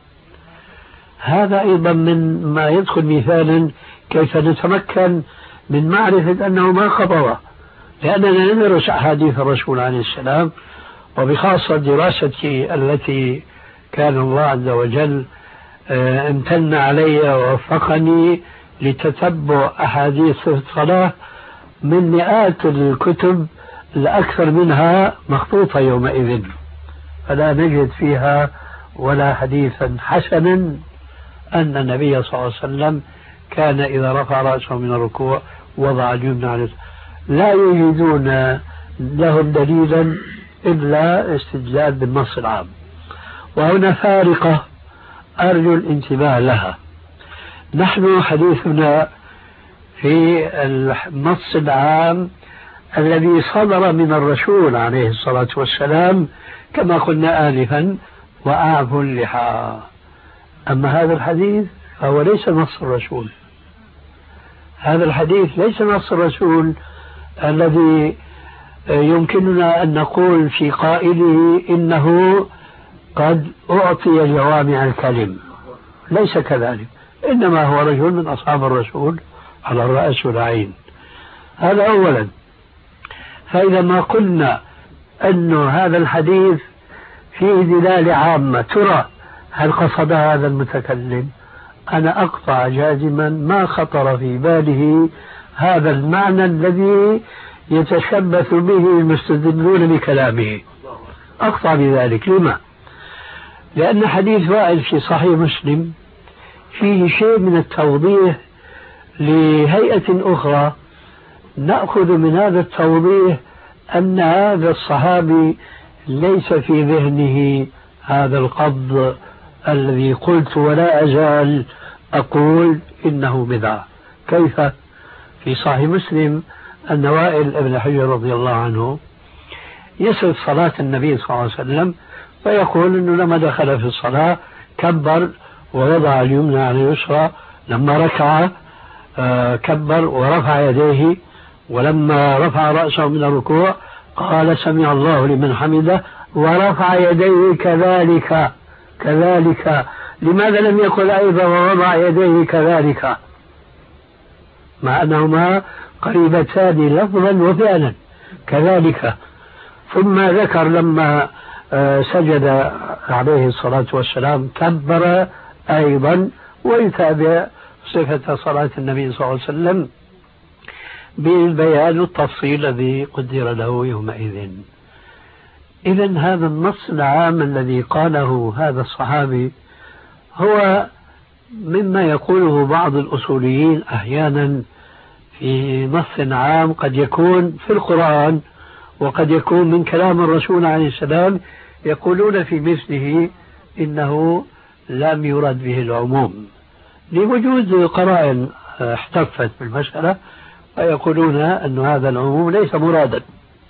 هذا أيضا من ما يدخل مثالا كيف نتمكن من معرفة أنه ما قبض، لأننا ندرس أحاديث الرسول عليه السلام، وبخاصة دراستي التي كان الله عز وجل امتن علي ووفقني لتتبع أحاديث الصلاة من مئات الكتب، الأكثر منها مخطوطة يومئذ، فلا نجد فيها ولا حديثا حسنا أن النبي صلى الله عليه وسلم كان إذا رفع رأسه من الركوع وضع اليمنى على، لا يجدون لهم دليلا إلا استدلال بالنص العام. وهنا فارقة أرجو الانتباه لها. نحن حديثنا في النص العام الذي صدر من الرسول عليه الصلاة والسلام كما قلنا آنفا وأعفوا اللحى. أما هذا الحديث فهو ليس نص الرسول، هذا الحديث ليس نص الرسول الذي يمكننا أن نقول في قائله إنه قد أعطي جوامع الكلم، ليس كذلك، إنما هو رجل من أصحاب الرسول على الرأس والعين. هذا أولا. فإذا ما قلنا أن هذا الحديث فيه دلالة عامة، ترى هل قصد هذا المتكلم؟ أنا أقطع جازما ما خطر في باله هذا المعنى الذي يتشبث به المستدلون بكلامه، أقطع بذلك. لما؟ لأن حديث وائل في صحيح مسلم فيه شيء من التوضيح لهيئة أخرى، نأخذ من هذا التوضيح أن هذا الصحابي ليس في ذهنه هذا القبض الذي قلت ولا أزال أقول إنه بدعة. كيف؟ في صحيح مسلم أن وائل بن حجر رضي الله عنه يصف صلاة النبي صلى الله عليه وسلم فيقول أنه لما دخل في الصلاة كبر ووضع اليمنى على اليسرى، لما ركع كبر ورفع يديه، ولما رفع رأسه من الركوع قال سمع الله لمن حمده ورفع يديه كذلك. لماذا لم يقل أيضا ووضع يديه كذلك، مع أنهما قريبتان لفظا وفعلا كذلك؟ ثم ذكر لما سجد عليه الصلاة والسلام كبر أيضا، ويتابع صفة صلاة النبي صلى الله عليه وسلم بالبيان والتفصيل الذي قدر له يومئذ. إذن هذا النص العام الذي قاله هذا الصحابي هو مما يقوله بعض الأصوليين أحيانا في نص عام قد يكون في القرآن وقد يكون من كلام الرسول عليه السلام، يقولون في مثله إنه لم يرد به العموم لوجود قرائن احتفت بالمسألة، ويقولون أن هذا العموم ليس مرادا.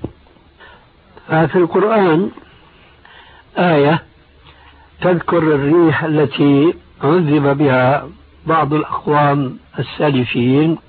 ففي القرآن آية تذكر الريح التي عذب بها بعض الأقوام السالفين،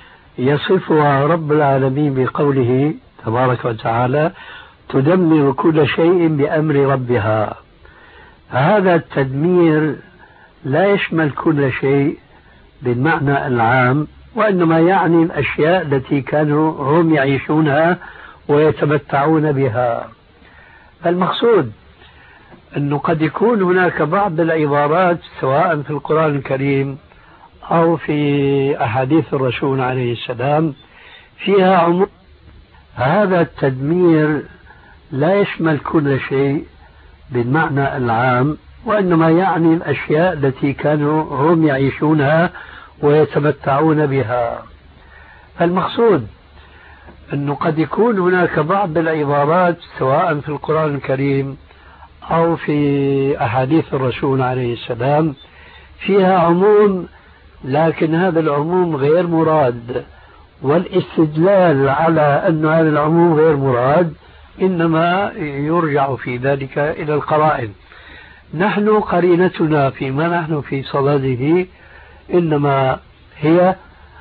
يصفها رب العالمين بقوله تبارك وتعالى تدمر كل شيء بأمر ربها. هذا التدمير لا يشمل كل شيء بالمعنى العام، وإنما يعني الأشياء التي كانوا هم يعيشونها ويتمتعون بها. المقصود أنه قد يكون هناك بعض العبارات سواء في القرآن الكريم أو في أحاديث الرسول عليه السلام فيها عموم. هذا التدمير لا يشمل كل شيء بالمعنى العام، وإنما يعني الأشياء التي كانوا هم يعيشونها ويتمتعون بها. المقصود أنه قد يكون هناك بعض العبارات سواء في القرآن الكريم أو في أحاديث الرسول عليه السلام فيها عموم، لكن هذا العموم غير مراد، والاستدلال على أن هذا العموم غير مراد إنما يرجع في ذلك إلى القرائن. نحن قرينتنا فيما نحن في صدده إنما هي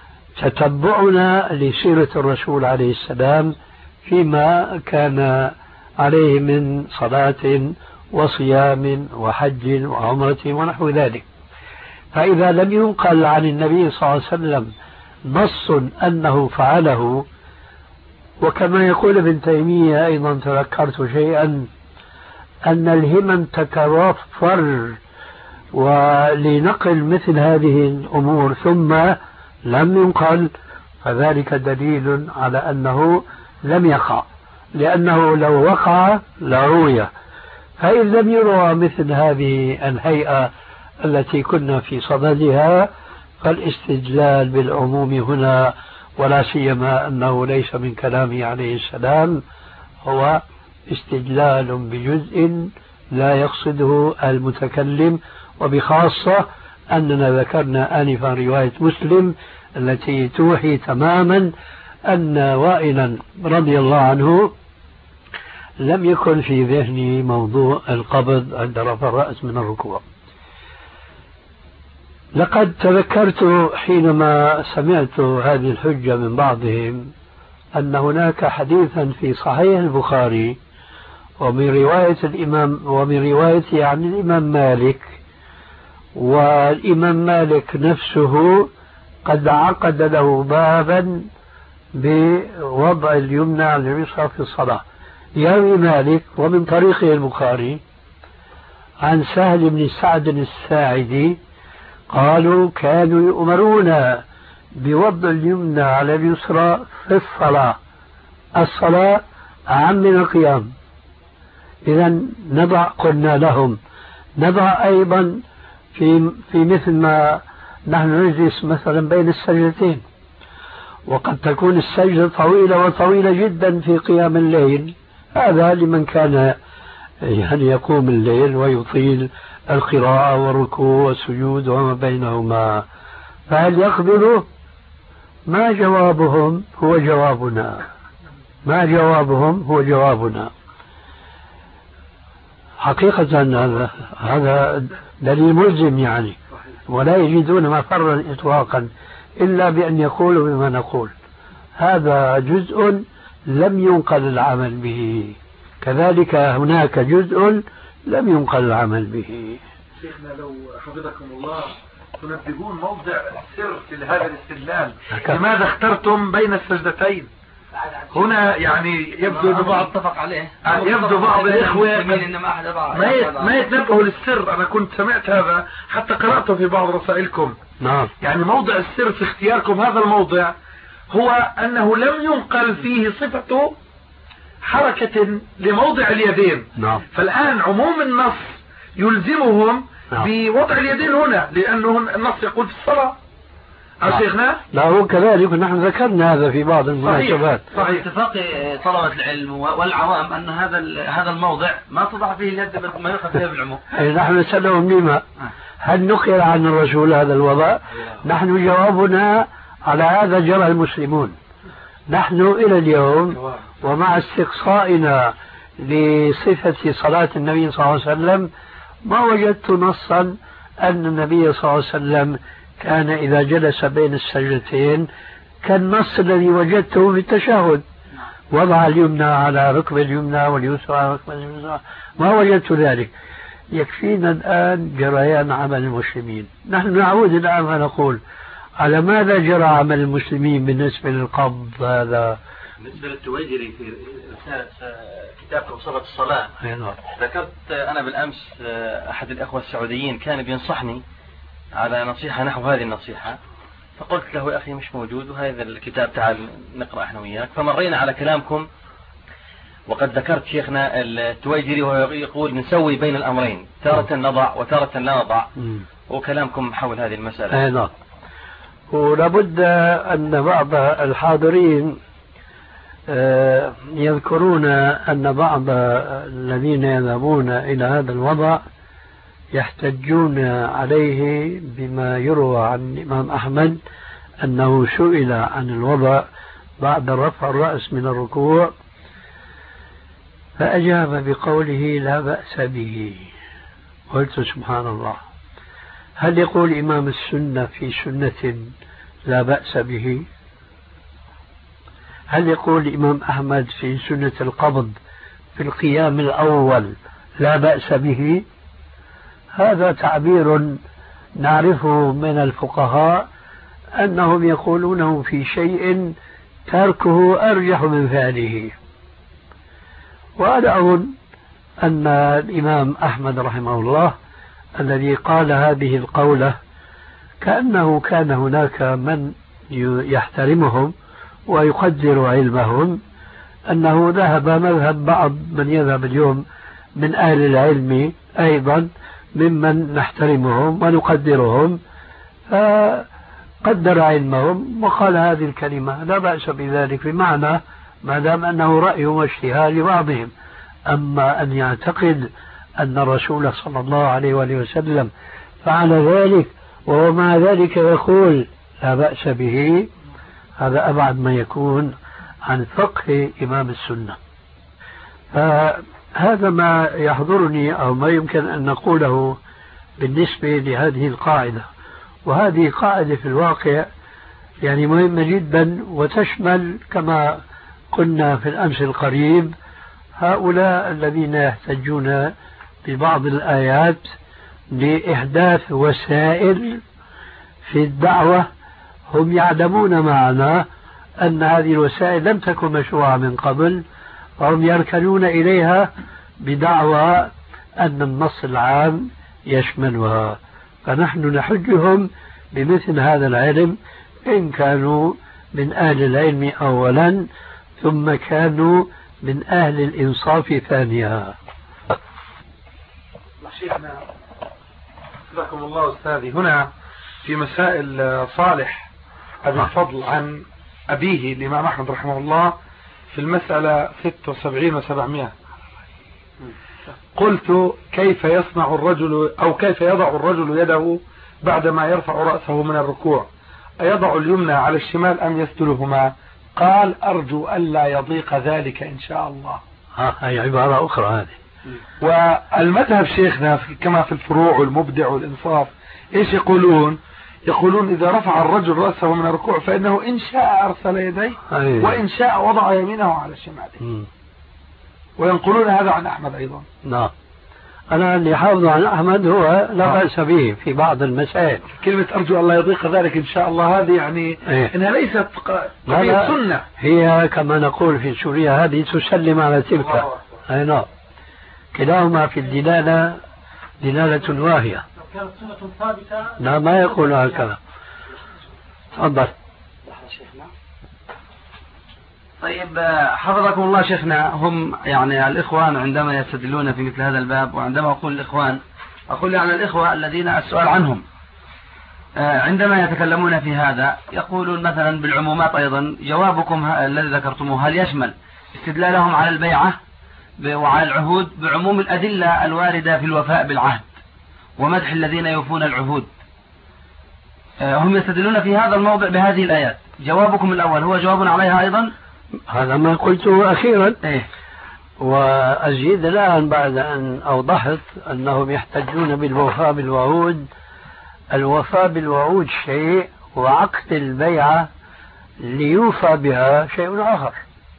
تتبعنا لسيرة الرسول عليه السلام فيما كان عليه من صلاة وصيام وحج وعمرة ونحو ذلك. فإذا لم ينقل عن النبي صلى الله عليه وسلم نص أنه فعله، وكما يقول ابن تيمية أيضا تذكرت شيئا أن الهمم تتوفر ولنقل مثل هذه الأمور ثم لم ينقل، فذلك دليل على أنه لم يقع، لأنه لو وقع لروي. فإن لم يروى مثل هذه الهيئة التي كنا في صددها فالاستدلال بالعموم هنا، ولا سيما أنه ليس من كلامه عليه السلام، هو استدلال بجزء لا يقصده المتكلم، وبخاصة أننا ذكرنا آنفا رواية مسلم التي توحي تماما أن وائلا رضي الله عنه لم يكن في ذهني موضوع القبض عند رفع الرأس من الركوع. لقد تذكرت حينما سمعت هذه الحجة من بعضهم أن هناك حديثا في صحيح البخاري ومن رواية عن الإمام مالك، والإمام مالك نفسه قد عقد له بابا بوضع اليمنى على اليسرى في الصلاة. يروي مالك ومن طريقه البخاري عن سهل بن سعد الساعدي قالوا كانوا يؤمرون بوضع اليمنى على اليسرى في الصلاة أعم من القيام. إذا قلنا لهم نضع أيضا في مثل ما نحن نجلس مثلا بين السجدتين، وقد تكون السجدة طويلة وطويلة جدا في قيام الليل، هذا لمن كان يعني يقوم الليل ويطيل القراءة والركوع والسجود وما بينهما. فهل يقبلوا؟ ما جوابهم هو جوابنا، ما جوابهم هو جوابنا. حقيقة هذا دليل ملزم يعني، ولا يجدون مفرا إطلاقا إلا بأن يقولوا بما نقول. هذا جزء لم ينقل العمل به، كذلك هناك جزء لم ينقل العمل به. شيخنا لو حفظكم الله تنبهون موضع السر في هذا الاستدلال، لماذا اخترتم بين السجدتين؟ هنا يعني يبدو بعض اتفق عليه، يبدو بعض الإخوة ما يتنبهوا للسر. أنا كنت سمعت هذا حتى قرأته في بعض رسائلكم. نعم. يعني موضع السر في اختياركم هذا الموضع هو أنه لم ينقل فيه صفة حركة لموضع اليدين. نعم. فالآن عموم النص يلزمهم بوضع اليدين هنا، لأنه النص يقول في الصلاة. شيخنا لا هو كذلك، نحن ذكرنا هذا في بعض المناسبات. صحيح. اتفاق طلبة العلم والعوام أن هذا الموضع ما تضع فيه اليد ما يؤخذ فيه بالعموم. نحن نسألهم لما هل نقل عن الرسول هذا الوضع؟ نحن جوابنا على هذا جرى المسلمون. نحن إلى اليوم ومع استقصائنا لصفة صلاة النبي صلى الله عليه وسلم ما وجدت نصا أن النبي صلى الله عليه وسلم كان إذا جلس بين السجدتين كالنص الذي وجدته في التشهد، وضع اليمنى على ركبة اليمنى واليسرى على ركبة اليسرى، ما وجدت ذلك. يكفينا الآن جريان عمل المسلمين. نحن نعود الآن ونقول على ماذا جرى عمل المسلمين بالنسبة للقبض هذا؟ بالنسبة للتويجري في رسالة كتابكم صفة الصلاة، ذكرت أنا بالأمس أحد الأخوة السعوديين كان بينصحني على نصيحة نحو هذه النصيحة، فقلت له يا أخي مش موجود وهذا الكتاب تعال نقرأ احنا وياك. فمرينا على كلامكم وقد ذكرت شيخنا التويجري وهو يقول نسوي بين الأمرين، تارة نضع وتارة لا نضع، وكلامكم حول هذه المسألة. نعم. ولابد أن بعض الحاضرين يذكرون أن بعض الذين يذهبون إلى هذا الوضع يحتجون عليه بما يروى عن الإمام أحمد أنه سئل عن الوضع بعد رفع الرأس من الركوع فأجاب بقوله لا بأس به. قلت سبحان الله، هل يقول إمام السنة في سنة لا بأس به؟ هل يقول الإمام أحمد في سنة القبض في القيام الأول لا بأس به؟ هذا تعبير نعرفه من الفقهاء أنهم يقولونه في شيء تركه أرجح من فعله. وأنا أظن أن الإمام أحمد رحمه الله الذي قال هذه القولة كأنه كان هناك من يحترمهم ويقدر علمهم، أنه ذهب مذهب بعض من يذهب اليوم من أهل العلم أيضا ممن نحترمهم ونقدرهم، فقدر علمهم وقال هذه الكلمة لا بأس بذلك، بمعنى ما دام أنه رأي واجتهاد لبعضهم. أما أن يعتقد أن الرسول صلى الله عليه وآله وسلم فعل ذلك ومع ذلك يقول لا بأس به، هذا أبعد ما يكون عن فقه إمام السنة. فهذا ما يحضرني أو ما يمكن أن نقوله بالنسبة لهذه القاعدة. وهذه قاعدة في الواقع يعني مهمة جدا، وتشمل كما قلنا في الأمس القريب هؤلاء الذين يحتجون ببعض الآيات لإحداث وسائل في الدعوة. هم يعلمون معنا أن هذه الوسائل لم تكن مشروعة من قبل، وهم يركنون إليها بدعوى أن النص العام يشملها. فنحن نحجهم بمثل هذا العلم إن كانوا من أهل العلم أولا، ثم كانوا من أهل الإنصاف ثانيا. شيخنا جزاكم الله أستاذي، هنا في مسائل صالح أبي الفضل عن أبيه الإمام أحمد رحمه الله في المسألة 76 و700 قلت: كيف يصنع الرجل أو كيف يضع الرجل يده بعدما يرفع رأسه من الركوع؟ أيضع اليمنى على الشمال أم يسدلهما؟ قال: أرجو ألا يضيق ذلك إن شاء الله. هي عبارة أخرى هذه. والمذهب شيخنا كما في الفروع والمبدع والإنصاف إيش يقولون؟ يقولون إذا رفع الرجل رأسه من الركوع فإنه إن شاء أرسل يديه وإن شاء وضع يمينه على شماله. وينقلون هذا عن أحمد أيضا. نعم، أنا اللي حافظه عن أحمد هو لا بأس به في بعض المسائل. كلمة أرجو الله يضيق ذلك إن شاء الله هذه يعني إنها ليست قضية سنة، هي كما نقول في سوريا هذه تسلم على تلك. أي نعم، كلاهما في الدلالة دلالة واهية. كانت سنة ثابتة. لا، ما يقول هكذا. تفضل. طيب حفظكم الله شيخنا، هم يعني الإخوان عندما يستدلون في مثل هذا الباب، وعندما أقول الإخوان أقول يعني الإخوة الذين السؤال عنهم عندما يتكلمون في هذا يقولون مثلا بالعمومات أيضا. جوابكم الذي ذكرتموه هل يشمل استدلالهم على البيعة وعلى العهود بعموم الأدلة الواردة في الوفاء بالعهد ومدح الذين يوفون العهود؟ هم يستدلون في هذا الموضع بهذه الآيات. جوابكم الأول هو جواب عليها أيضا؟ هذا ما قلته أخيرا. وأزيد الآن بعد أن أوضحت أنهم يحتجون بالوفاء بالوعود. الوفاء بالوعود شيء، وعقد البيعة ليوفى بها شيء آخر.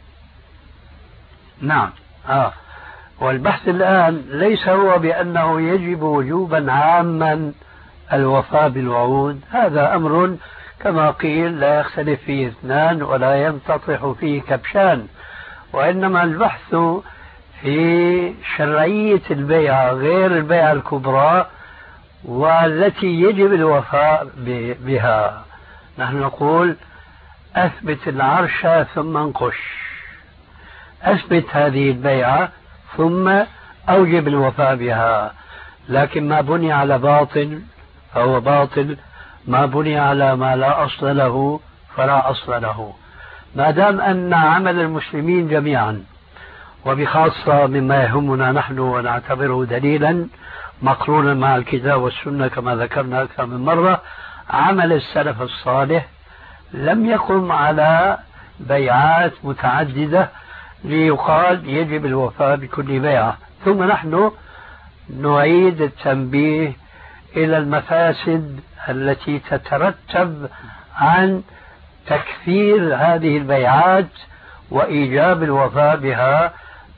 نعم. والبحث الآن ليس هو بأنه يجب وجوبا عاما الوفاء بالوعود، هذا أمر كما قيل لا يختلف فيه اثنان ولا ينتطح فيه كبشان، وإنما البحث في شرعية البيعة غير البيعة الكبرى والتي يجب الوفاء بها. نحن نقول: أثبت العرش ثم انقش. أثبت هذه البيعة ثم أوجب الوفاء بها. لكن ما بني على باطل فهو باطل، ما بني على ما لا أصل له فلا أصل له. ما دام أن عمل المسلمين جميعا، وبخاصة مما يهمنا نحن ونعتبره دليلا مقرونا مع الكتاب والسنة كما ذكرنا أكثر من مرة، عمل السلف الصالح لم يقم على بيعات متعددة ليقال يجب الوفاء بكل بيعة. ثم نحن نعيد التنبيه إلى المفاسد التي تترتب عن تكثير هذه البيعات وإيجاب الوفاء بها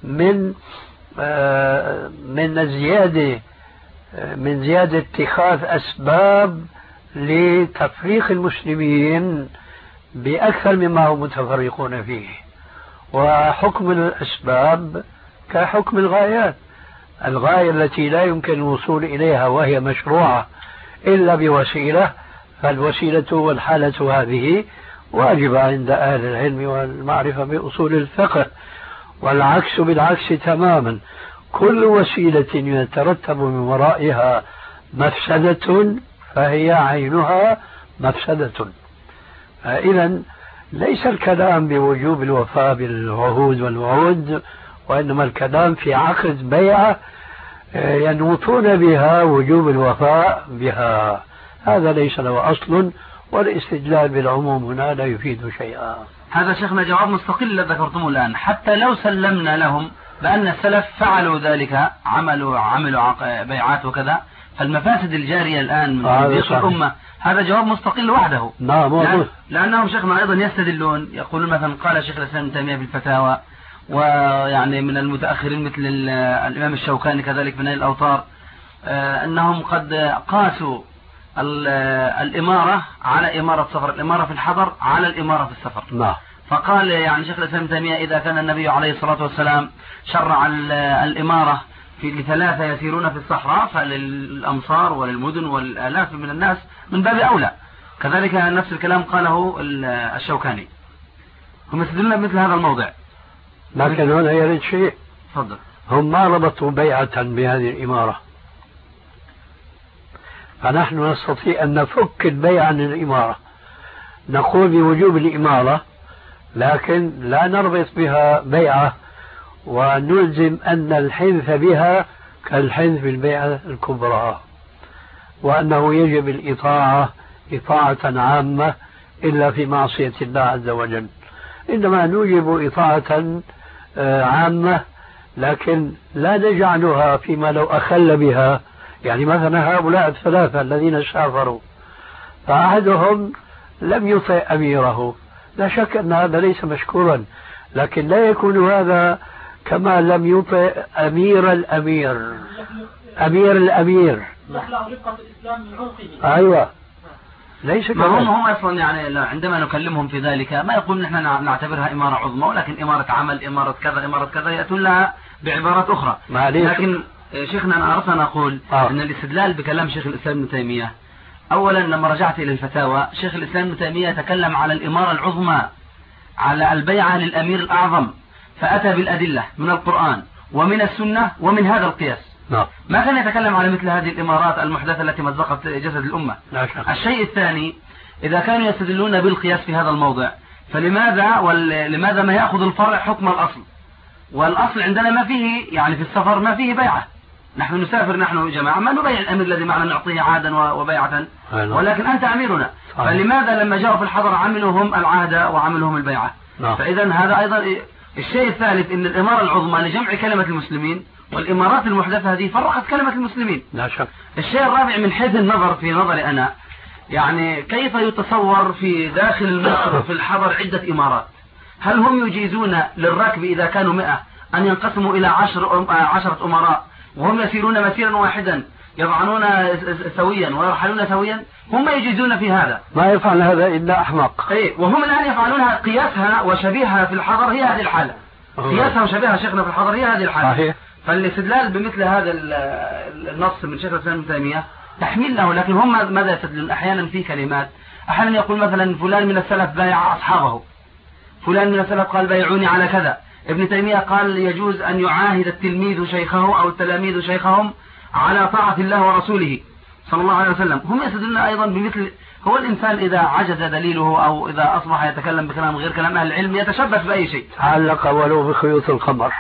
من زيادة اتخاذ أسباب لتفريق المسلمين بأكثر مما هم متفرقون فيه. وحكم الأسباب كحكم الغايات. الغاية التي لا يمكن الوصول إليها وهي مشروعة إلا بوسيلة، فالوسيلة والحالة هذه واجبة عند أهل العلم والمعرفة بأصول الفقه. والعكس بالعكس تماما، كل وسيلة يترتب من ورائها مفسدة فهي عينها مفسدة. إذن ليس الكلام بوجوب الوفاء بالعهود والوعود، وإنما الكلام في عقد بيعة ينوطون بها وجوب الوفاء بها. هذا ليس له أصل والاستدلال بالعموم هنا لا يفيد شيئا. هذا شيخنا جواب مستقل الذي ذكرتموه الآن. حتى لو سلمنا لهم بأن السلف فعلوا ذلك، عملوا بيعات وكذا، فالمفاسد الجارية الآن من تضييق الأمة هذا جواب مستقل وحده. نعم. لأنهم شيخنا أيضا يستدلون، يقولون مثلا قال شيخ الإسلام ابن تيمية في الفتاوى، ويعني من المتأخرين مثل الإمام الشوكاني كذلك في نيل الأوطار، أنهم قد قاسوا الإمارة على إمارة سفر، الإمارة في الحضر على الإمارة في السفر. نعم. فقال يعني شيخ الإسلام ابن تيمية إذا كان النبي عليه الصلاة والسلام شرع الإمارة لثلاثة يسيرون في الصحراء، فللأمصار وللمدن والآلاف من الناس من باب أولى. كذلك نفس الكلام قاله الشوكاني. هم يستدلون بمثل هذا الموضع. لكن هنا يريد شيء. تفضل. هم ما ربطوا بيعة بهذه الإمارة، فنحن نستطيع أن نفك البيع عن الإمارة، نقول بوجوب الإمارة لكن لا نربط بها بيعة ونلزم أن الحنث بها كالحنث بالبيعة الكبرى، وأنه يجب الإطاعة إطاعة عامة إلا في معصية الله عز وجل، إنما نوجب إطاعة عامة لكن لا نجعلها فيما لو أخل بها. يعني مثلا هؤلاء الثلاثة الذين سافروا فأحدهم لم يطع أميره، لا شك أن هذا ليس مشكورا، لكن لا يكون هذا كما لم يطع أمير الأمير. يخلع رقة الإسلام من عنقه. أيوة، ليس ما هم أصلا يعني عندما نكلمهم في ذلك ما يقول نحن نعتبرها إمارة عظمى، ولكن إمارة عمل، إمارة كذا، إمارة كذا، يأتون لها بعبارات أخرى. لكن شيخنا أنا أردت أن أقول أن الاستدلال بكلام شيخ الإسلام ابن تيمية، أولا لما رجعت إلى الفتاوى شيخ الإسلام ابن تيمية يتكلم على الإمارة العظمى، على البيعة للأمير الأعظم، فأتى بالأدلة من القرآن ومن السنة ومن هذا القياس. ما كان يتكلم على مثل هذه الإمارات المحدثة التي مزقت جسد الأمة. الشيء الثاني، إذا كانوا يستدلون بالقياس في هذا الموضع لماذا ما يأخذ الفرع حكم الأصل؟ والأصل عندنا ما فيه، يعني في السفر ما فيه بيعة، نحن نسافر نحن جماعة ما نبيع الأمير الذي معنا نعطيه عادا وبيعة، ولكن أنت أميرنا، فلماذا لما جاءوا في الحضر عملوا هم العهد وعملوا هم البيعة؟ فإذا هذا أيضا. الشيء الثالث أن الإمارة العظمى لجمع كلمة المسلمين، والإمارات المحدثة هذه فرقت كلمة المسلمين. لا شك. الشيء الرابع من حيث النظر، في نظري أنا، يعني كيف يتصور في داخل مصر في الحضر عدة إمارات؟ هل هم يجيزون للركب إذا كانوا 100 أن ينقسموا إلى 10 أمراء وهم يسيرون مسيرا واحدا يضعنون سويا ويرحلون سويا؟ هم يجيزون في هذا؟ ما يفعل هذا إلا أحمق. وهم الآن يفعلونها، قياسها وشبيهها في الحضر هي هذه الحالة، قياسها وشبيهها شيخنا في الحضر هي هذه الحالة. صحيح. فالاستدلال بمثل هذا النص من شيخ الإسلام ابن تيمية تحميل له، لكن هم ماذا يستدلون؟ أحيانا في كلمات، أحيانا يقول مثلا فلان من السلف بايع أصحابه، فلان من السلف قال بايعوني على كذا، ابن تيمية قال يجوز أن يعاهد التلميذ شيخه أو التلاميذ شيخهم على طاعة الله ورسوله صلى الله عليه وسلم. هم يستدلون أيضا بمثل. هو الإنسان إذا عجز دليله أو إذا أصبح يتكلم بكلام غير كلام أهل العلم يتشبث بأي شيء. تعلق ولو بخيوط القمر.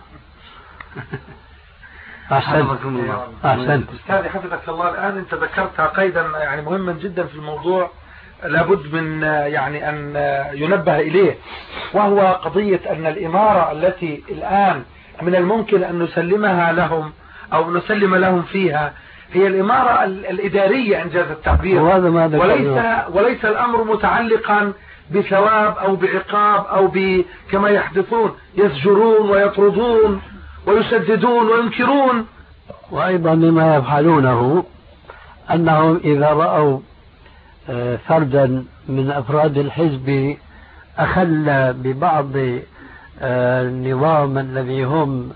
أحسنت. أستاذ حفظك الله، الآن أنت ذكرت قيدا يعني مهما جدا في الموضوع لابد من يعني أن ينبه إليه، وهو قضية أن الإمارة التي الآن من الممكن أن نسلمها لهم أو نسلم لهم فيها هي الإمارة الإدارية إنجاز التعبير، وليس الأمر متعلقا بثواب أو بعقاب أو كما يحدثون يزجرون ويطردون ويسددون وينكرون. وأيضا مما يفعلونه أنهم إذا رأوا فردا من أفراد الحزب أخل ببعض النظام الذي هم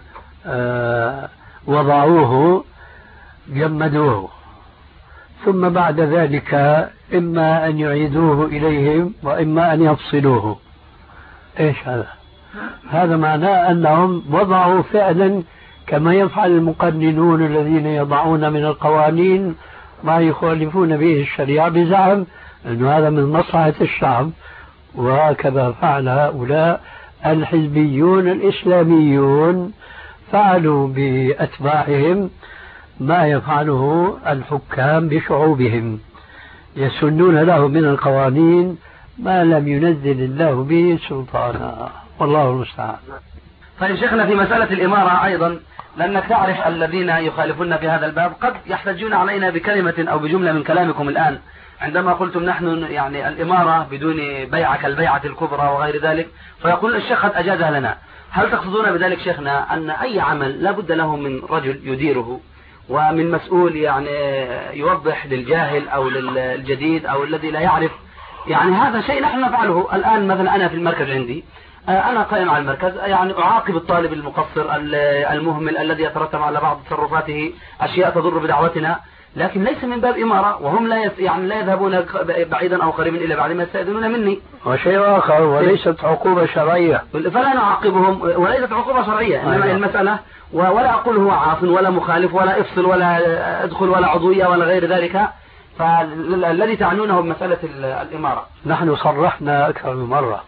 وضعوه جمدوه، ثم بعد ذلك إما أن يعيدوه إليهم وإما أن يفصلوه. إيش هذا؟ هذا معناه أنهم وضعوا فعلا كما يفعل المقننون الذين يضعون من القوانين ما يخالفون به الشريعة بزعم أن هذا من مصلحة الشعب، وهكذا فعل هؤلاء الحزبيون الإسلاميون، فعلوا بأتباعهم ما يفعله الحكام بشعوبهم. يسنون له من القوانين ما لم ينزل الله به سلطانا، والله المستعان. طيب شيخنا، في مسألة الإمارة أيضا، لأنك تعرف الذين يخالفون في هذا الباب قد يحتجون علينا بكلمة أو بجملة من كلامكم الآن عندما قلتم نحن يعني الإمارة بدون بيعة كالبيعة الكبرى وغير ذلك، فيقول الشيخ قد أجازها لنا. هل تقصدون بذلك شيخنا أن أي عمل لا بد له من رجل يديره ومن مسؤول يعني يوضح للجاهل أو للجديد أو الذي لا يعرف؟ يعني هذا شيء نحن نفعله الآن. مثلا أنا في المركز عندي، أنا قائم على المركز، يعني أعاقب الطالب المقصر المهمل الذي يترتب على بعض تصرفاته أشياء تضر بدعوتنا، لكن ليس من باب إمارة، وهم لا يذهبون بعيدا أو قريبا إلا بعد ما يستأذنون مني. وشيء آخر، وليست عقوبة شرعية، فلا نعاقبهم، وليست عقوبة شرعية، إنما المسألة ولا أقول هو عاص ولا مخالف ولا افصل ولا ادخل ولا عضوية ولا غير ذلك. فالذي تعنونه بمسألة الإمارة، نحن صرحنا أكثر من مرة،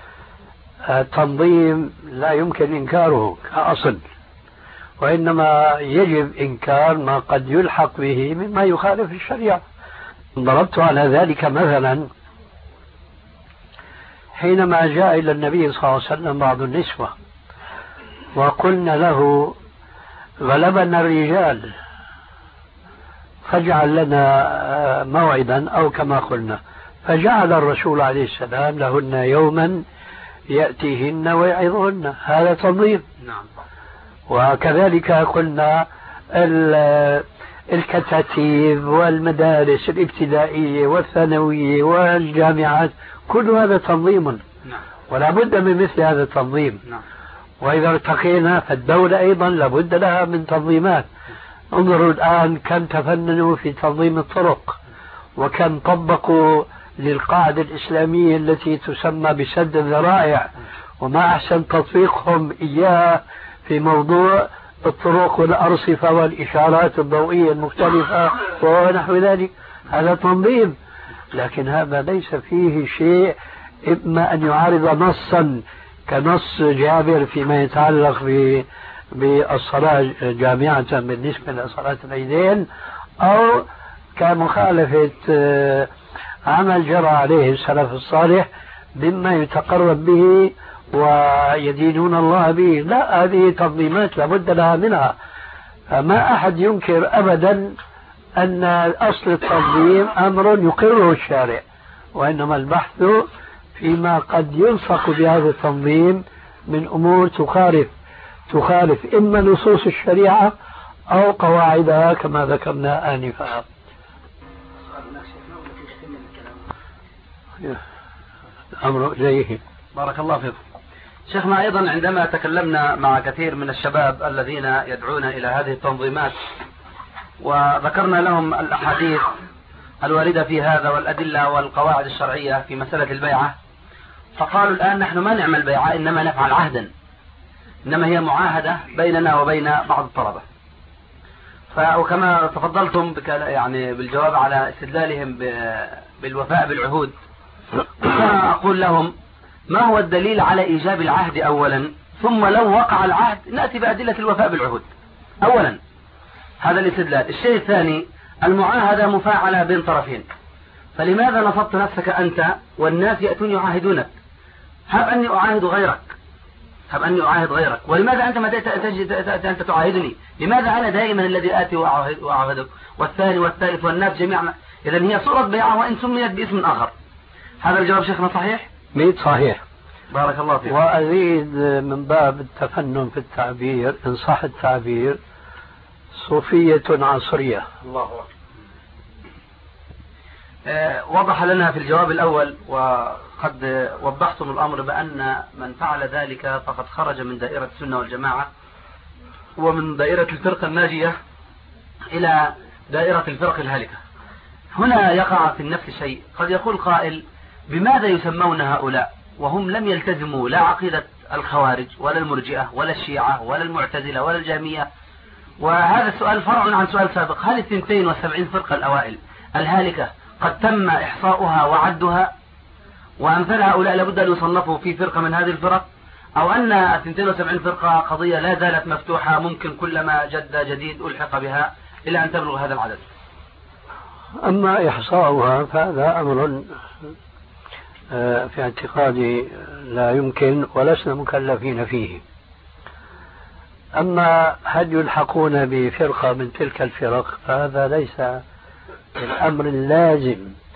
التنظيم لا يمكن إنكاره كأصل، وإنما يجب إنكار ما قد يلحق به مما يخالف الشريعة. ضربت على ذلك مثلا حينما جاء إلى النبي صلى الله عليه وسلم بعض النسوة وقلنا له غلبنا الرجال فاجعل لنا موعدا أو كما قلنا، فجعل الرسول عليه السلام لهن يوما يأتيهن ويعظهن، هذا تنظيم. نعم. وكذلك قلنا الكتاتيب والمدارس الابتدائية والثانوية والجامعات، كل هذا تنظيم. نعم. ولا بد من مثل هذا التنظيم. نعم. وإذا ارتقينا فالدولة أيضا لابد لها من تنظيمات. انظروا الآن كم تفننوا في تنظيم الطرق، وكم طبقوا للقاعدة الإسلامية التي تسمى بسد الذرائع، وما أحسن تطبيقهم إياه في موضوع الطرق والأرصفة والإشارات الضوئية المختلفة ونحو ذلك. هذا تنظيم، لكن هذا ليس فيه شيء إما أن يعارض نصا كنص جابر فيما يتعلق بالصلاة جامعة بالنسبة لصلاة العيدين، أو كمخالفة عمل جرى عليه السلف الصالح مما يتقرب به ويدينون الله به. لا، هذه تنظيمات لابد لها منها. ما أحد ينكر أبدا أن أصل التنظيم أمر يقره الشارع، وإنما البحث فيما قد يلصق بهذا التنظيم من أمور تخالف إما نصوص الشريعة أو قواعدها كما ذكرنا آنفا. الأمر إليه. بارك الله فيكم. شيخنا، أيضا عندما تكلمنا مع كثير من الشباب الذين يدعون إلى هذه التنظيمات وذكرنا لهم الأحاديث الواردة في هذا والأدلة والقواعد الشرعية في مسألة البيعة، فقالوا الآن نحن ما نعمل بيعة، إنما نفعل عهدا، إنما هي معاهدة بيننا وبين بعض الطلبة. وكما تفضلتم يعني بالجواب على استدلالهم بالوفاء بالعهود، أقول لهم ما هو الدليل على إيجاب العهد أولا، ثم لو وقع العهد نأتي بأدلة الوفاء بالعهود أولا. هذا الاستدلال. الشيء الثاني، المعاهدة مفاعلة بين طرفين، فلماذا نصبت نفسك أنت والناس يأتون يعاهدونك؟ هب أني أعاهد غيرك، ولماذا أنت ما تأتي أنت تعاهدني؟ لماذا أنا دائما الذي آتي وأعاهدك، والثاني والثالث والناس جميعا؟ إذن هي صورة بيعة وإن سميت باسم آخر. هذا الجواب شيخنا صحيح؟ صحيح. بارك الله فيك. وأزيد من باب التفنن في التعبير إن صح التعبير، صوفية عصرية. الله أكبر. وضح لنا في الجواب الأول وقد وضحتم الأمر بأن من فعل ذلك فقد خرج من دائرة السنة والجماعة ومن دائرة الفرقة الناجية إلى دائرة الفرق الهالكة. هنا يقع في النفس شيء، قد يقول قائل بماذا يسمون هؤلاء وهم لم يلتزموا لا عقيدة الخوارج ولا المرجئة ولا الشيعة ولا المعتزلة ولا الجهمية؟ وهذا السؤال فرع عن سؤال سابق، هل 72 فرقة الأوائل الهالكة قد تم إحصاؤها وعدها وأمثال هؤلاء لابد أن يصنفوا في فرقة من هذه الفرق، أو أن 72 فرقة قضية لا زالت مفتوحة ممكن كلما جد جديد ألحق بها إلى أن تبلغ هذا العدد؟ أما إحصاؤها فهذا أمر في اعتقادي لا يمكن ولسنا مكلفين فيه. أما هل يلحقون بفرقة من تلك الفرق فهذا ليس الأمر اللازم،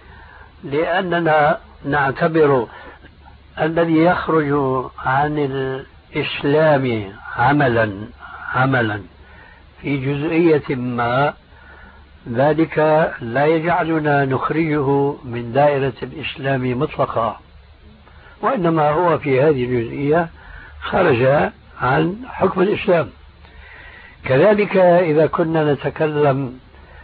لأننا نعتبر الذي يخرج عن الإسلام عملا في جزئية ما ذلك لا يجعلنا نخرجه من دائرة الإسلام مطلقا، وإنما هو في هذه الجزئية خرج عن حكم الإسلام. كذلك إذا كنا نتكلم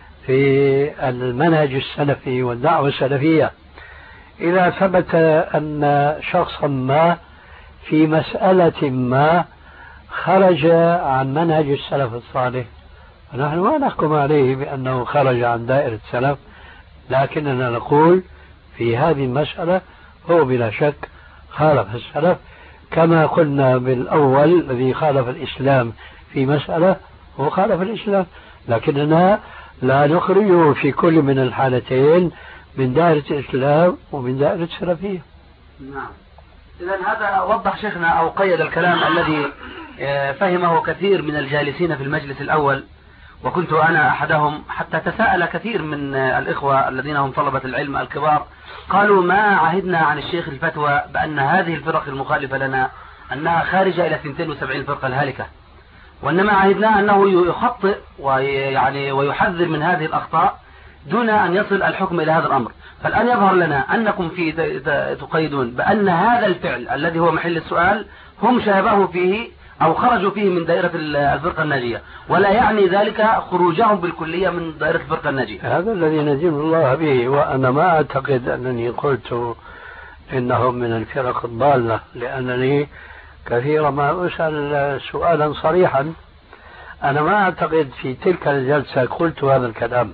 في المنهج السلفي والدعوة السلفية، إذا ثبت أن شخصا ما في مسألة ما خرج عن منهج السلف الصالح فنحن ما نحكم عليه بأنه خرج عن دائرة السلف، لكننا نقول في هذه المسألة هو بلا شك خالف السلف، كما قلنا بالأول الذي خالف الإسلام في مسألة هو خالف الإسلام، لكننا لا نخرجه في كل من الحالتين من دائرة الإسلام ومن دائرة السلفية. نعم. إذن هذا وضح شيخنا أو قيد الكلام الذي فهمه كثير من الجالسين في المجلس الأول، وكنت أنا أحدهم، حتى تساءل كثير من الإخوة الذين هم طلبة العلم الكبار، قالوا ما عهدنا عن الشيخ الفتوى بأن هذه الفرق المخالفة لنا أنها خارجة إلى 72 فرقة الهالكة، وإنما عهدنا أنه يخطئ ويحذر من هذه الأخطاء دون أن يصل الحكم إلى هذا الأمر. فالآن يظهر لنا أنكم في تقيدون بأن هذا الفعل الذي هو محل السؤال هم شابهوا فيه أو خرجوا فيه من دائرة الفرقة الناجية، ولا يعني ذلك خروجهم بالكلية من دائرة الفرقة الناجية. هذا الذي ندين الله به، وأنا ما أعتقد أنني قلت إنهم من الفرق الضالة، لأنني كثيرا ما أسأل سؤالا صريحا. أنا ما أعتقد في تلك الجلسة قلت هذا الكلام،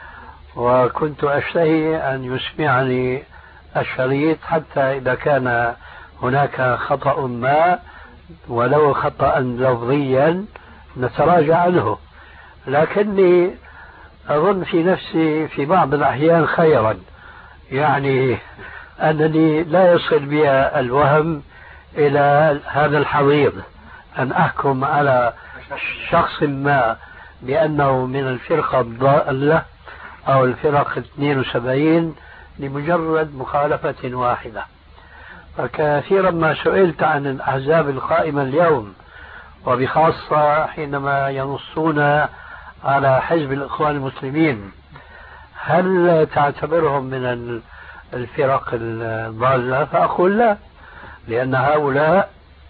وكنت أشتهي أن يسمعني الشريط حتى إذا كان هناك خطأ ما ولو خطأ لفظيا نتراجع عنه، لكني أظن في نفسي في بعض الأحيان خيرا، يعني أنني لا يصل بي الوهم إلى هذا الحضيض أن أحكم على شخص ما بأنه من الفرقة الضالة أو الفرق 72 لمجرد مخالفة واحدة. فكثيرا ما سئلت عن الأحزاب القائمة اليوم، وبخاصة حينما ينصون على حزب الإخوان المسلمين، هل تعتبرهم من الفرق الضالة؟ فأقول لا، لأن هؤلاء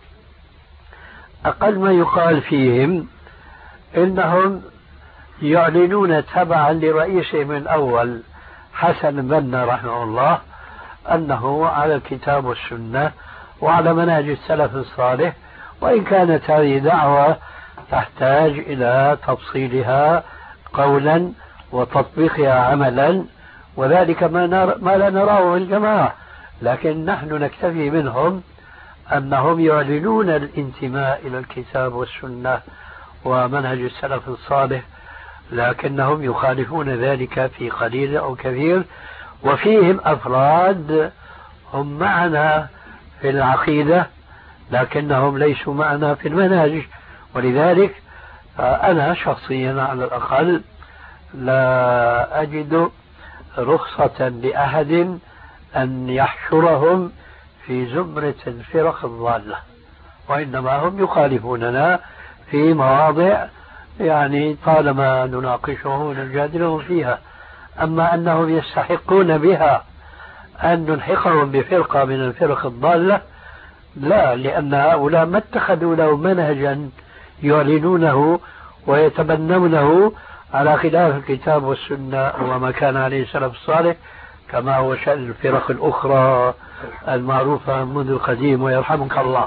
أقل ما يقال فيهم إنهم يعلنون تبعا لرئيسهم الأول حسن البنا رحمه الله أنه على الكتاب والسنة وعلى منهج السلف الصالح، وإن كانت هذه دعوة تحتاج إلى تفصيلها قولا وتطبيقها عملا، وذلك ما لا نراه في الجماعة، لكن نحن نكتفي منهم أنهم يعلنون الانتماء إلى الكتاب والسنة ومنهج السلف الصالح، لكنهم يخالفون ذلك في قليل أو كثير، وفيهم أفراد هم معنا في العقيدة لكنهم ليسوا معنا في المنهج. ولذلك أنا شخصيا على الأقل لا أجد رخصة لأحد أن يحشرهم في زمرة الفرق الضالة، وإنما هم يخالفوننا في مواضع يعني طالما نناقشهم ونجادلهم فيها. أما أنهم يستحقون بها أن نلحقهم بفرقة من الفرق الضالة لا، لأن هؤلاء ما اتخذوا له منهجا يعلنونه ويتبنونه على خلاف الكتاب والسنة وما كان عليه السلف الصالح، كما هو شأن الفرق الأخرى المعروفة منذ القديم ويرحمك الله.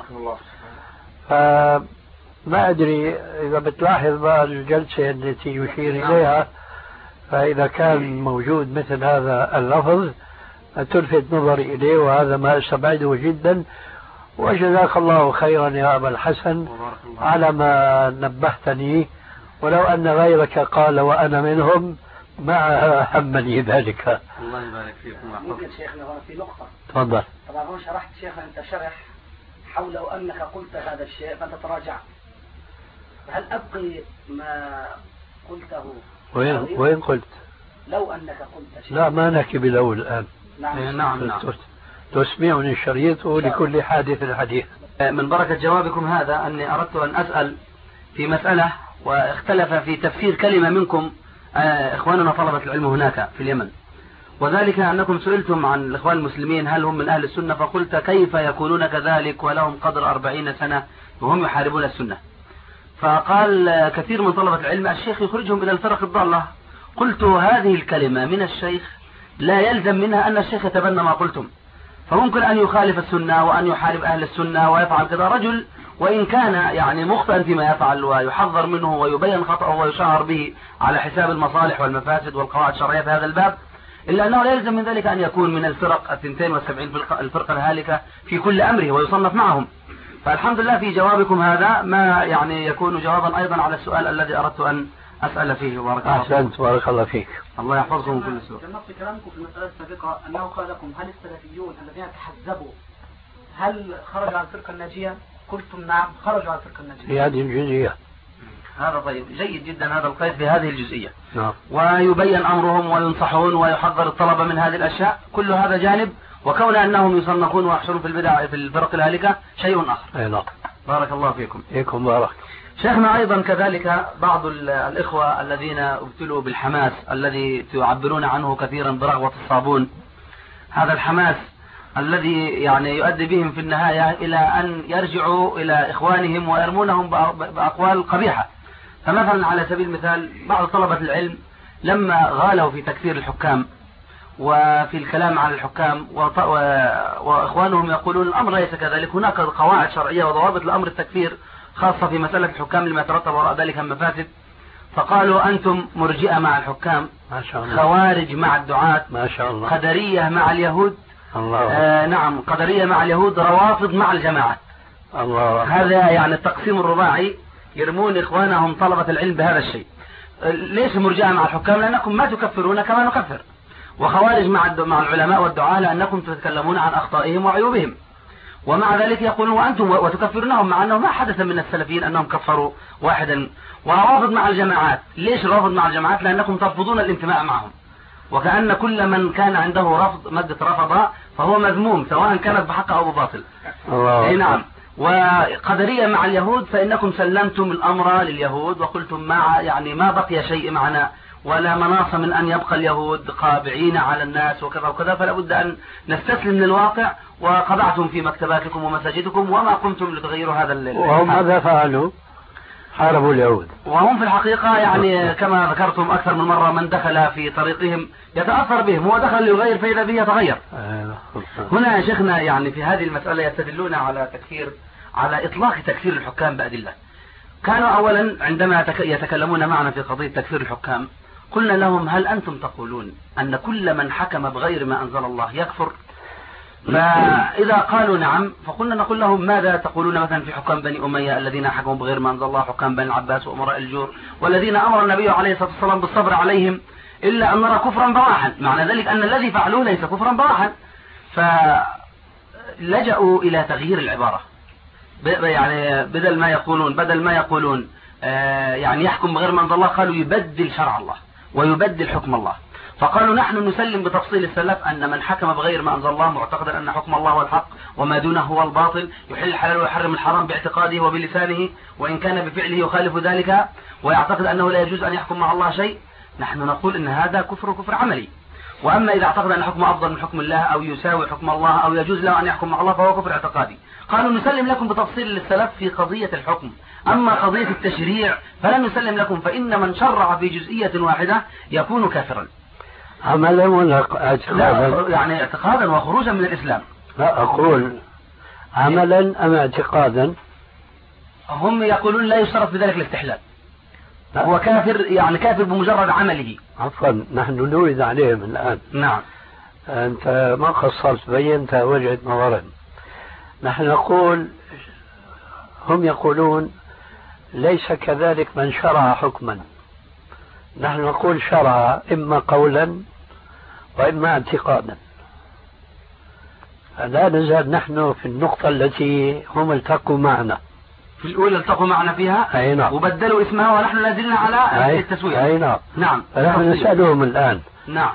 فما أدري إذا بتلاحظ بقى الجلسة التي يشير إليها، فإذا كان موجود مثل هذا اللفظ تلفت نظري إليه، وهذا ما أستبعده جدا. وجزاك الله خيرا يا أبا الحسن على ما نبهتني، ولو أن غيرك قال وأنا منهم ما همني ذلك. الله يبارك فيكم. ممكن شيخنا هنا في نقطة. تفضل. طبعا هون شرحت شيخنا أنت شرح حول لو أنك قلت هذا الشيء فأنت تراجعت. هل أبقي ما قلته؟ وين قلت؟ لو أنك قلت شيء. لا ما نحكي بلو الآن. نعم. تسمعني الشريط لكل حادث حديث. من بركة جوابكم هذا أني أردت أن أسأل في مسألة واختلف في تفسير كلمة منكم إخواننا طلبة العلم هناك في اليمن، وذلك أنكم سئلتم عن الإخوان المسلمين هل هم من أهل السنة، فقلت كيف يكونون كذلك ولهم قدر 40 سنة وهم يحاربون السنة. فقال كثير من طلبة العلم الشيخ يخرجهم إلى الفرق الضالة. قلت هذه الكلمة من الشيخ لا يلزم منها أن الشيخ يتبنى ما قلتم، فممكن أن يخالف السنة وأن يحارب أهل السنة ويفعل كذا رجل، وإن كان يعني مخطئا فيما يفعل ويحذر منه ويبين خطأه ويشعر به على حساب المصالح والمفاسد والقواعد الشرعية في هذا الباب، إلا أنه لا يلزم من ذلك أن يكون من الفرق 72 الفرقة الهالكة في كل أمره ويصنف معهم. فالحمد لله في جوابكم هذا ما يعني يكون جوابا أيضا على السؤال الذي أردت أن أسأل فيه. بارك الله فيك. أحسنت بارك الله فيك. الله يحفظكم من كل سوء. جمعت كلامكم في المسألة السابقة أنه قال لكم هل السلفيون الذين تحزبوا هل خرجوا عن الفرقة الناجية؟ قلتم نعم خرجوا عن الفرقة الناجية. في هذه الجزئية. هذا طيب جيد جدا هذا القيد في هذه الجزئية. نعم. ويبين أمرهم وينصحون ويحذر الطلبة من هذه الأشياء، كل هذا جانب، وكون أنهم يصنفون ويحشرون في البدع في الفرق الهالكة شيء آخر. أي نعم. بارك الله فيكم. فيكم بارك. شيخنا أيضا كذلك بعض الإخوة الذين ابتلوا بالحماس الذي تعبرون عنه كثيرا برغوة الصابون، هذا الحماس الذي يعني يؤدي بهم في النهاية إلى أن يرجعوا إلى إخوانهم ويرمونهم بأقوال قبيحة. فمثلا على سبيل المثال بعض طلبة العلم لما غالوا في تكفير الحكام وفي الكلام عن الحكام وإخوانهم يقولون الأمر ليس كذلك، هناك قواعد شرعية وضوابط لأمر التكفير خاصة في مسألة الحكام لما يترتب وراء ذلك من مفاسد. فقالوا أنتم مرجئة مع الحكام، ما شاء الله. خوارج مع الدعاة، ما شاء الله. قدرية مع اليهود. الله. نعم قدرية مع اليهود، روافض مع الجماعات. الله. هذا يعني التقسيم الرباعي، يرمون إخوانهم طلبة العلم بهذا الشيء. ليش مرجئة مع الحكام؟ لأنكم ما تكفرون كما نكفر، وخوارج مع العلماء والدعاة لأنكم تتكلمون عن أخطائهم وعيوبهم، ومع ذلك يقولون وأنتم وتكفرونهم مع أنه ما حدث من السلفيين أنهم كفروا واحدا. ورافض مع الجماعات، ليش رافض مع الجماعات؟ لأنكم ترفضون الانتماء معهم، وكأن كل من كان عنده رفض مادة رفض فهو مذموم سواء كانت بحق أو بباطل. الله. أي نعم. وقدرية مع اليهود فإنكم سلمتم الأمر لليهود وقلتم ما بقي شيء معنا ولا مناص من أن يبقى اليهود قابعين على الناس وكذا وكذا، فلا بد أن نستسلم للواقع، وقضعتم في مكتباتكم ومساجدكم وما قمتم لتغيروا هذا وهم ماذا فعلوا؟ حاربوا اليهود. وهم في الحقيقة يعني كما ذكرتم أكثر من مرة من دخل في طريقهم يتأثر بهم، هو دخل ليغير فإذا به يتغير. هنا يا شيخنا يعني في هذه المسألة يستدلون على إطلاق تكفير الحكام بأدلة. كانوا أولا عندما يتكلمون معنا في قضية تكفير الحكام قلنا لهم هل أنتم تقولون أن كل من حكم بغير ما أنزل الله يكفر؟ فإذا قالوا نعم فقلنا نقول لهم ماذا تقولون مثلا في حكام بني أمية الذين حكموا بغير ما أنزل الله، حكام بني العباس وأمراء الجور والذين أمر النبي عليه الصلاة والسلام بالصبر عليهم، إلا أن نرى كفرا بواحا، معنى ذلك أن الذي فعلوه ليس كفرا بواحا. فلجأوا إلى تغيير العبارة، يعني بدل ما يقولون يعني يحكم بغير ما أنزل الله، قالوا يبدل شرع الله ويبدل حكم الله. فقالوا نحن نسلم بتفصيل السلف أن من حكم بغير ما أنزل الله معتقدا أن حكم الله هو الحق وما دونه هو الباطل، يحل الحلال ويحرم الحرام باعتقاده وبلسانه، وإن كان بفعله يخالف ذلك ويعتقد أنه لا يجوز أن يحكم مع الله شيء، نحن نقول إن هذا كفر عملي. وأما إذا اعتقد أن حكم أفضل من حكم الله أو يساوي حكم الله أو يجوز له أن يحكم مع الله فهو كفر اعتقادي. قالوا نسلم لكم بتفصيل للسلف في قضية الحكم، أما قضية التشريع فلا نسلم لكم، فإن من شرع في جزئية واحدة يكون كافرا. عملا ولا اعتقادا؟ يعني اعتقادا وخروجا من الإسلام. لا أقول عملا أم اعتقادا؟ هم يقولون لا يشترط بذلك الاستحلال، هو كافر يعني كافر بمجرد عمله. عفوا نحن نريد عليهم الآن. نعم. أنت ما قصرت بينت وجهة نظرهم. نحن نقول هم يقولون ليس كذلك من شرع حكما، نحن نقول شرع إما قولا وإما اعتقادا. لا نزال نحن في النقطة التي هم التقوا معنا. في الأولى التقوا معنا فيها. أي نعم. وبدلوا اسمها ونحن لازلنا على التسوية. أي نعم. نعم. فنحن نسألهم الآن. نعم.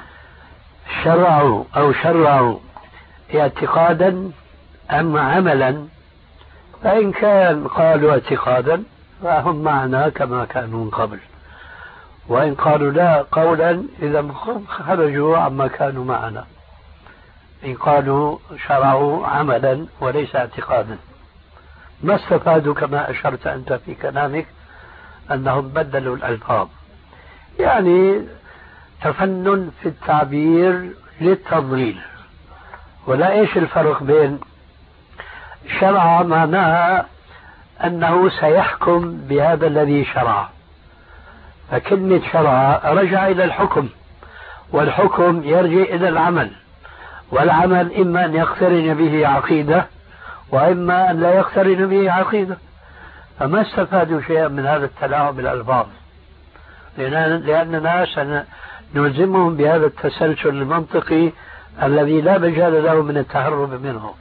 شرعوا اعتقادا أم عملا؟ فإن كان قالوا اعتقادا فهم معنا كما كانوا من قبل، وإن قالوا لا قولا إذا خرجوا عما كانوا معنا. إن قالوا شرعوا عملا وليس اعتقادا ما استفادوا كما أشرت أنت في كلامك أنهم بدلوا الألفاظ، يعني تفنن في التعبير للتضليل. ولا إيش الفرق بين شرع معناها أنه سيحكم بهذا الذي شرع، فكلمة شرع رجع إلى الحكم، والحكم يرجع إلى العمل، والعمل إما أن يقترن به عقيدة وإما أن لا يقترن به عقيدة. فما استفادوا شيئا من هذا التلاعب بالألفاظ، لأننا سنلزمهم بهذا التسلسل المنطقي الذي لا مجال له من التهرب منه.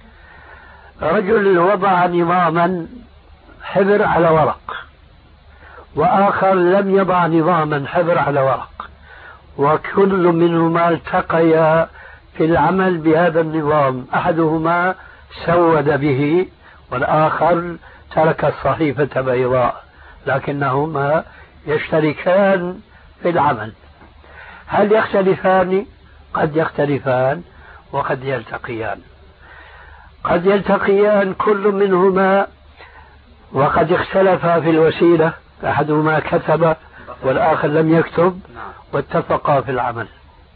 رجل وضع نظاما حبر على ورق، وآخر لم يضع نظاما حبر على ورق، وكل منهما التقيا في العمل بهذا النظام، أحدهما سود به والآخر ترك الصحيفة بيضاء، لكنهما يشتركان في العمل. هل يختلفان؟ قد يختلفان وقد يلتقيان. قد يلتقيان كل منهما وقد اختلفا في الوسيلة، أحدهما كتب والآخر لم يكتب، واتفقا في العمل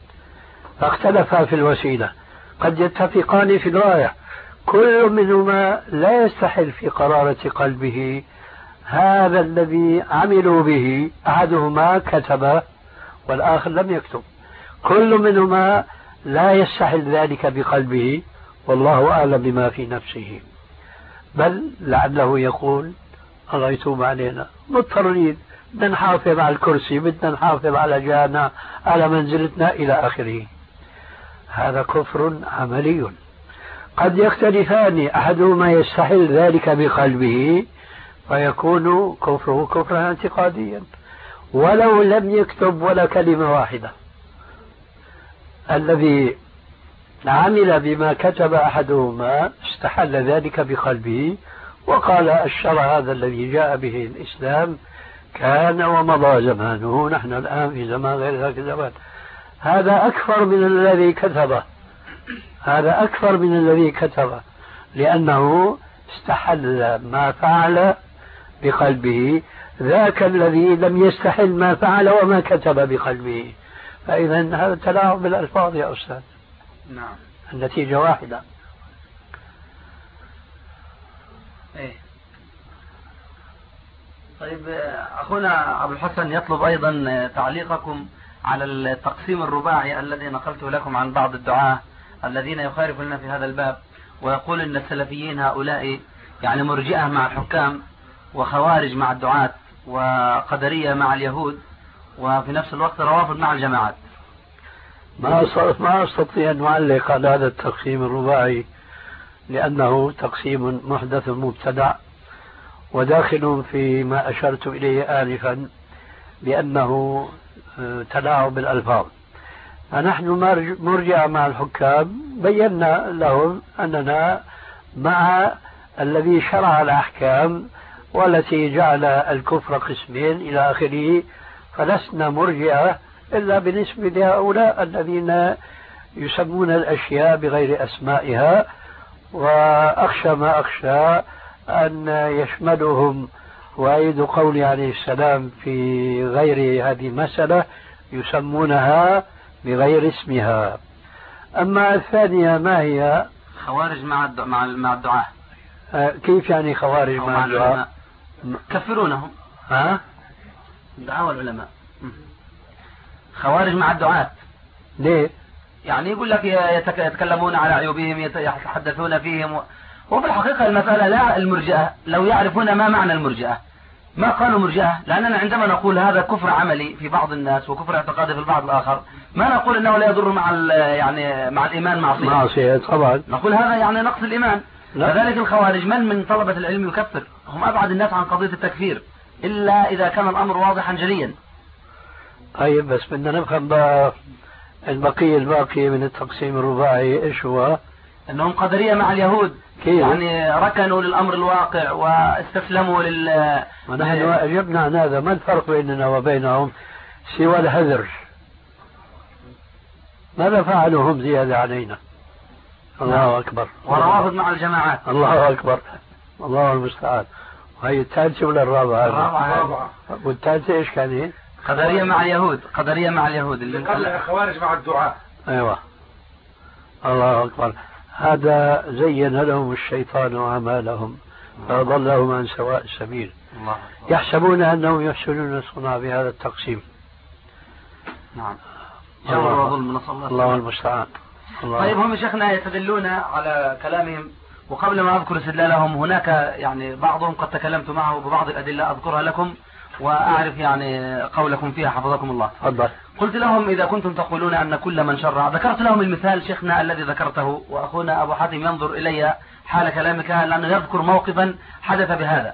فاختلفا في الوسيلة. قد يتفقان في الغاية، كل منهما لا يستحل في قرارة قلبه هذا الذي عملوا به، أحدهما كتب والآخر لم يكتب، كل منهما لا يستحل ذلك بقلبه، والله أعلم بما في نفسه، بل لعله يقول الله يتوب علينا، مضطرين، بدنا نحافظ على الكرسي، بدنا نحافظ على جانا، على منزلتنا إلى آخره. هذا كفر عملي. قد يختلفان، أحدهما يستحل ذلك بقلبه فيكون كفره كفرا اعتقاديا ولو لم يكتب ولا كلمة واحدة. الذي عمل بما كتب أحدهما استحل ذلك بقلبه وقال الشرع هذا الذي جاء به الإسلام كان ومضى زمانه، نحن الآن في زمان غير ذاك الزمان. هذا أكثر من الذي كتبه، هذا أكثر من الذي كتبه، لأنه استحل ما فعل بقلبه، ذاك الذي لم يستحل ما فعل وما كتب بقلبه. فإذا هذا تلاعب بالألفاظ يا أستاذ. نعم. النتيجة واحدة. إيه. طيب أخونا أبو الحسن يطلب أيضا تعليقكم على التقسيم الرباعي الذي نقلته لكم عن بعض الدعاة الذين يخالفون في هذا الباب، ويقول أن السلفيين هؤلاء يعني مرجئة مع الحكام وخوارج مع الدعاة وقدرية مع اليهود وفي نفس الوقت روافض مع الجماعات. ما أستطيع أن أعلق على هذا التقسيم الرباعي لأنه تقسيم محدث مبتدع وداخل فيما أشرت إليه آنفا بأنه تلاعب بالألفاظ. فنحن مرجع مع الحكام بينا لهم أننا مع الذي شرع الأحكام والتي جعل الكفر قسمين إلى آخره، فلسنا مرجئة إلا بالنسبة لهؤلاء الذين يسمون الأشياء بغير أسمائها، وأخشى ما أخشى أن يشملهم وأيد قولي عليه السلام في غير هذه المسألة يسمونها بغير اسمها. أما الثانية ما هي؟ خوارج مع الدعاة. كيف يعني خوارج مع الدعاة؟ كفرونهم. الدعاة والعلماء. خوارج مع الدعاة. ليه؟ يعني يقول لك يتكلمون على عيوبهم، يتحدثون فيهم، وفي الحقيقة المسألة لا المرجئة لو يعرفون ما معنى المرجئة ما قالوا مرجئة، لأننا عندما نقول هذا كفر عملي في بعض الناس وكفر اعتقادي في البعض الآخر ما نقول إنه لا يضر يعني مع الإيمان معصية طبعا، نقول هذا يعني نقص الإيمان. كذلك الخوارج من طلبة العلم يكفر، هم أبعد الناس عن قضية التكفير إلا إذا كان الأمر واضحا جليا. طيب بس بدنا نفهم بقى الباقي من التقسيم الرباعي ايش هو؟ انهم قدرية مع اليهود كيف؟ يعني ركنوا للامر الواقع واستسلموا ونحن اجبنا عن هذا. ما الفرق بيننا وبينهم سوى الهذر؟ ماذا فعلوا هم زيادة علينا؟ الله اكبر. وروافض مع الجماعات. الله اكبر، الله المستعان. وهي الثالثة ولا الرابعة؟ الرابعة. والثالثة ايش كانت؟ قدرية مع اليهود، قدرية مع اليهود اللي قال الخوارج مع الدعاء. ايوه الله اكبر. هذا زين لهم الشيطان اعمالهم فأضلهم عن سواء السبيل. يحسبون انهم يحسنون صنعا بهذا التقسيم. نعم. جور وظلم، نسأل الله المستعان. طيب هم شيخنا يستدلون على كلامهم، وقبل ما اذكر استدلالهم هناك يعني بعضهم قد تكلمت معه ببعض الادله اذكرها لكم واعرف يعني قولكم فيها حفظكم الله. تفضل. قلت لهم اذا كنتم تقولون ان كل من شرع، ذكرت لهم المثال شيخنا الذي ذكرته، واخونا ابو حاتم ينظر الي حال كلامك لانه يذكر موقفا حدث بهذا.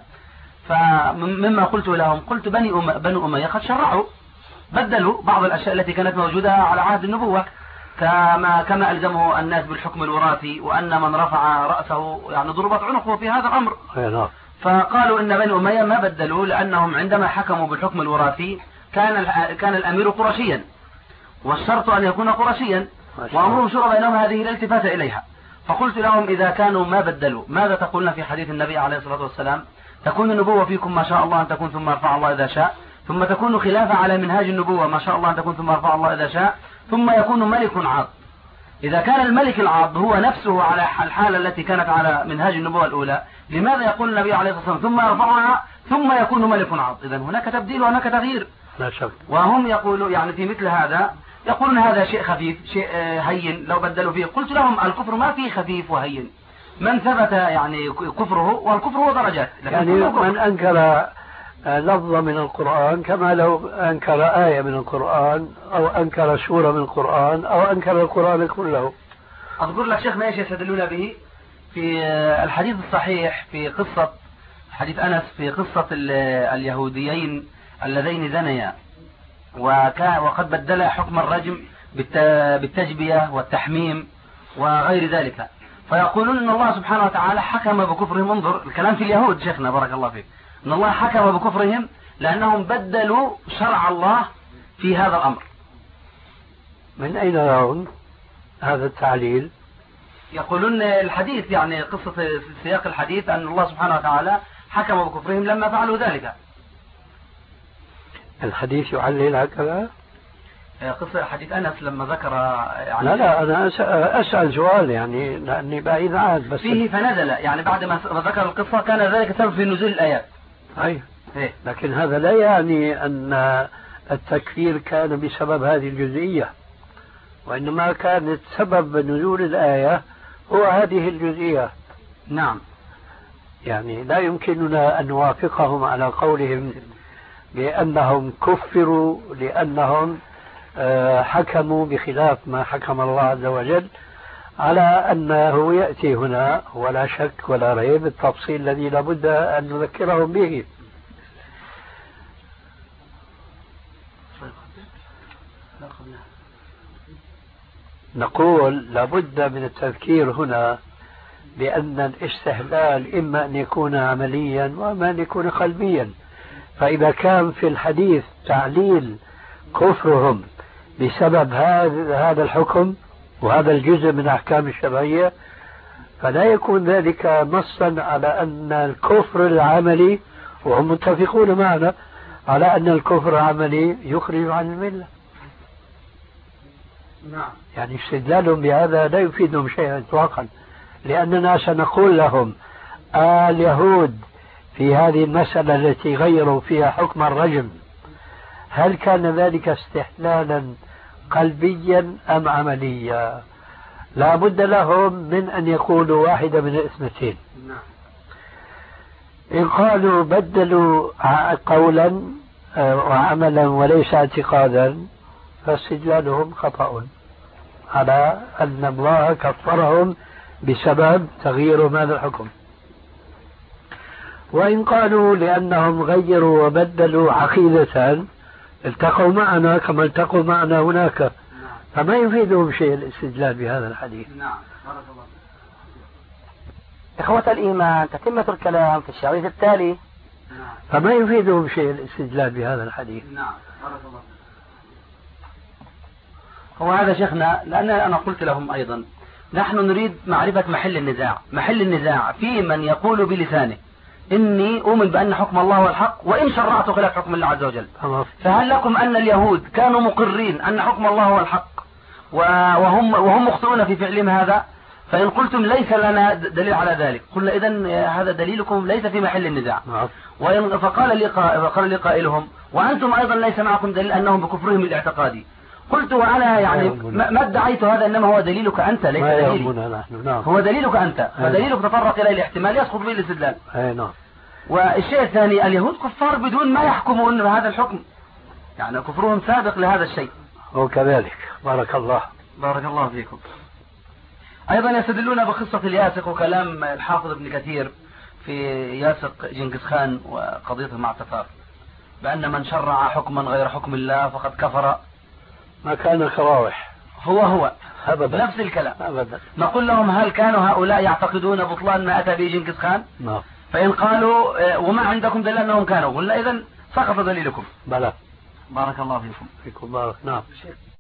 فمما قلت لهم قلت بنو اميه قد شرعوا، بدلوا بعض الاشياء التي كانت موجوده على عهد النبوه، كما ألزمه الناس بالحكم الوراثي، وأن من رفع رأسه يعني ضربت عنقه في هذا الأمر. فقالوا إن بني أمية ما بدلوا لأنهم عندما حكموا بالحكم الوراثي كان الأمير قرشيا، والشرط أن يكون قرشيا، وأمرهم شورى بينهم هذه الالتفات إليها. فقلت لهم إذا كانوا ما بدلوا ماذا تقولون في حديث النبي عليه الصلاة والسلام تكون النبوة فيكم ما شاء الله أن تكون ثم يرفع الله إذا شاء، ثم تكون خلافة على منهاج النبوة ما شاء الله أن تكون ثم يرفع الله إذا شاء، ثم يكون ملك عاض. إذا كان الملك العاض هو نفسه على الحالة التي كانت على منهاج النبوة الأولى، لماذا يقول النبي عليه الصلاة والسلام ثم يرفعها ثم يكون ملك عاض؟ إذن هناك تبديل وهناك تغيير. لا شك. وهم يقولوا يعني في مثل هذا يقولون هذا شيء خفيف شيء هين لو بدلوا فيه. قلت لهم الكفر ما فيه خفيف وهين، من ثبت يعني كفره، والكفر هو درجات. يعني من أنكر لفظة من القرآن كما لو أنكر آية من القرآن أو أنكر سورة من القرآن أو أنكر القرآن كله. أذكر لك شيخنا ايش يستدلون به في الحديث الصحيح في قصة حديث أنس في قصة اليهوديين اللذين زنيا وقد بدلا حكم الرجم بالتجبية والتحميم وغير ذلك، فيقولون ان الله سبحانه وتعالى حكم بكفرهم. انظر الكلام في اليهود شيخنا بارك الله فيك، ان الله حكم بكفرهم لانهم بدلوا شرع الله في هذا الامر. من اين يرون هذا التعليل؟ يقولون الحديث يعني قصة سياق الحديث ان الله سبحانه وتعالى حكم بكفرهم لما فعلوا ذلك. الحديث يعلل هكذا؟ قصة حديث أنس لما ذكر يعني لا أنا أسأل سؤال يعني لأني بعيد عنه بس فيه فنزل يعني بعد ما ذكر القصة كان ذلك سبب في نزول الآيات. أي لكن هذا لا يعني أن التكفير كان بسبب هذه الجزئية، وإنما كانت سبب نزول الآية هو هذه الجزئية. نعم. يعني لا يمكننا أن نوافقهم على قولهم بأنهم كفروا لأنهم حكموا بخلاف ما حكم الله عز وجل، على أنه يأتي هنا ولا شك ولا ريب التفصيل الذي لابد أن نذكرهم به. نقول لابد من التذكير هنا بأن الاستهلال إما أن يكون عمليا وإما أن يكون قلبيا. فإذا كان في الحديث تعليل كفرهم بسبب هذا الحكم وهذا الجزء من أحكام الشرعية، فلا يكون ذلك نصا على أن الكفر العملي، وهم متفقون معنا على أن الكفر العملي يخرج عن الملة. نعم. يعني استدلالهم بهذا لا يفيدهم شيئا إطلاقا، لأننا سنقول لهم اليهود في هذه المسألة التي غيروا فيها حكم الرجم هل كان ذلك استحلالا قلبيا أم عمليا؟ لا بد لهم من أن يقولوا واحدة من الاثنتين. إن قالوا بدلوا قولا وعملا وليس اعتقادا فاستدلالهم خطأ على أن الله كفرهم بسبب تغيير هذا الحكم. وإن قالوا لأنهم غيروا وبدلوا عقيدة التقوا معنا كما التقوا معنا هناك، فما يفيدهم شيء الاستدلال بهذا الحديث. نعم. بارك الله. إخوة الإيمان، تتمة الكلام في الشريط التالي. فما يفيدهم شيء الاستدلال بهذا الحديث. نعم. بارك الله. هو هذا شيخنا، لأن أنا قلت لهم أيضا نحن نريد معرفة محل النزاع. محل النزاع في من يقول بلسانه إني أؤمن بأن حكم الله هو الحق وإن شرعت خلاف حكم الله عز وجل. فهل لكم أن اليهود كانوا مقرين أن حكم الله هو الحق وهم مخطئون في فعلهم هذا؟ فإن قلتم ليس لنا دليل على ذلك قلنا إذن هذا دليلكم ليس في محل النزاع. فقال لي قائلهم وأنتم أيضا ليس معكم دليل أنهم بكفرهم الاعتقادي. قلت وأنا يعني ما ادعيت هذا، إنما هو دليلك أنت ليس دليلي. هو دليلك أنت، فدليلك تطرق إلى الاحتمال يسقط به الاستدلال. والشيء الثاني اليهود كفار بدون ما يحكمون بهذا الحكم، يعني كفرهم سابق لهذا الشيء. وكذلك بارك الله. بارك الله فيكم. أيضا يستدلون بقصة الياسق وكلام الحافظ ابن كثير في ياسق جنكيز خان وقضيته مع التتار بأن من شرع حكما غير حكم الله فقد كفر. ما كان كراوح. هو أبدا. نفس الكلام أبدا. نقول لهم هل كانوا هؤلاء يعتقدون بطلان ما أتى به جنكيز خان؟ نعم. فإن قالوا وما عندكم دليل أنهم كانوا، قلنا إذن سقط دليلكم. بلى. بارك الله فيكم. فيكم بارك. نعم.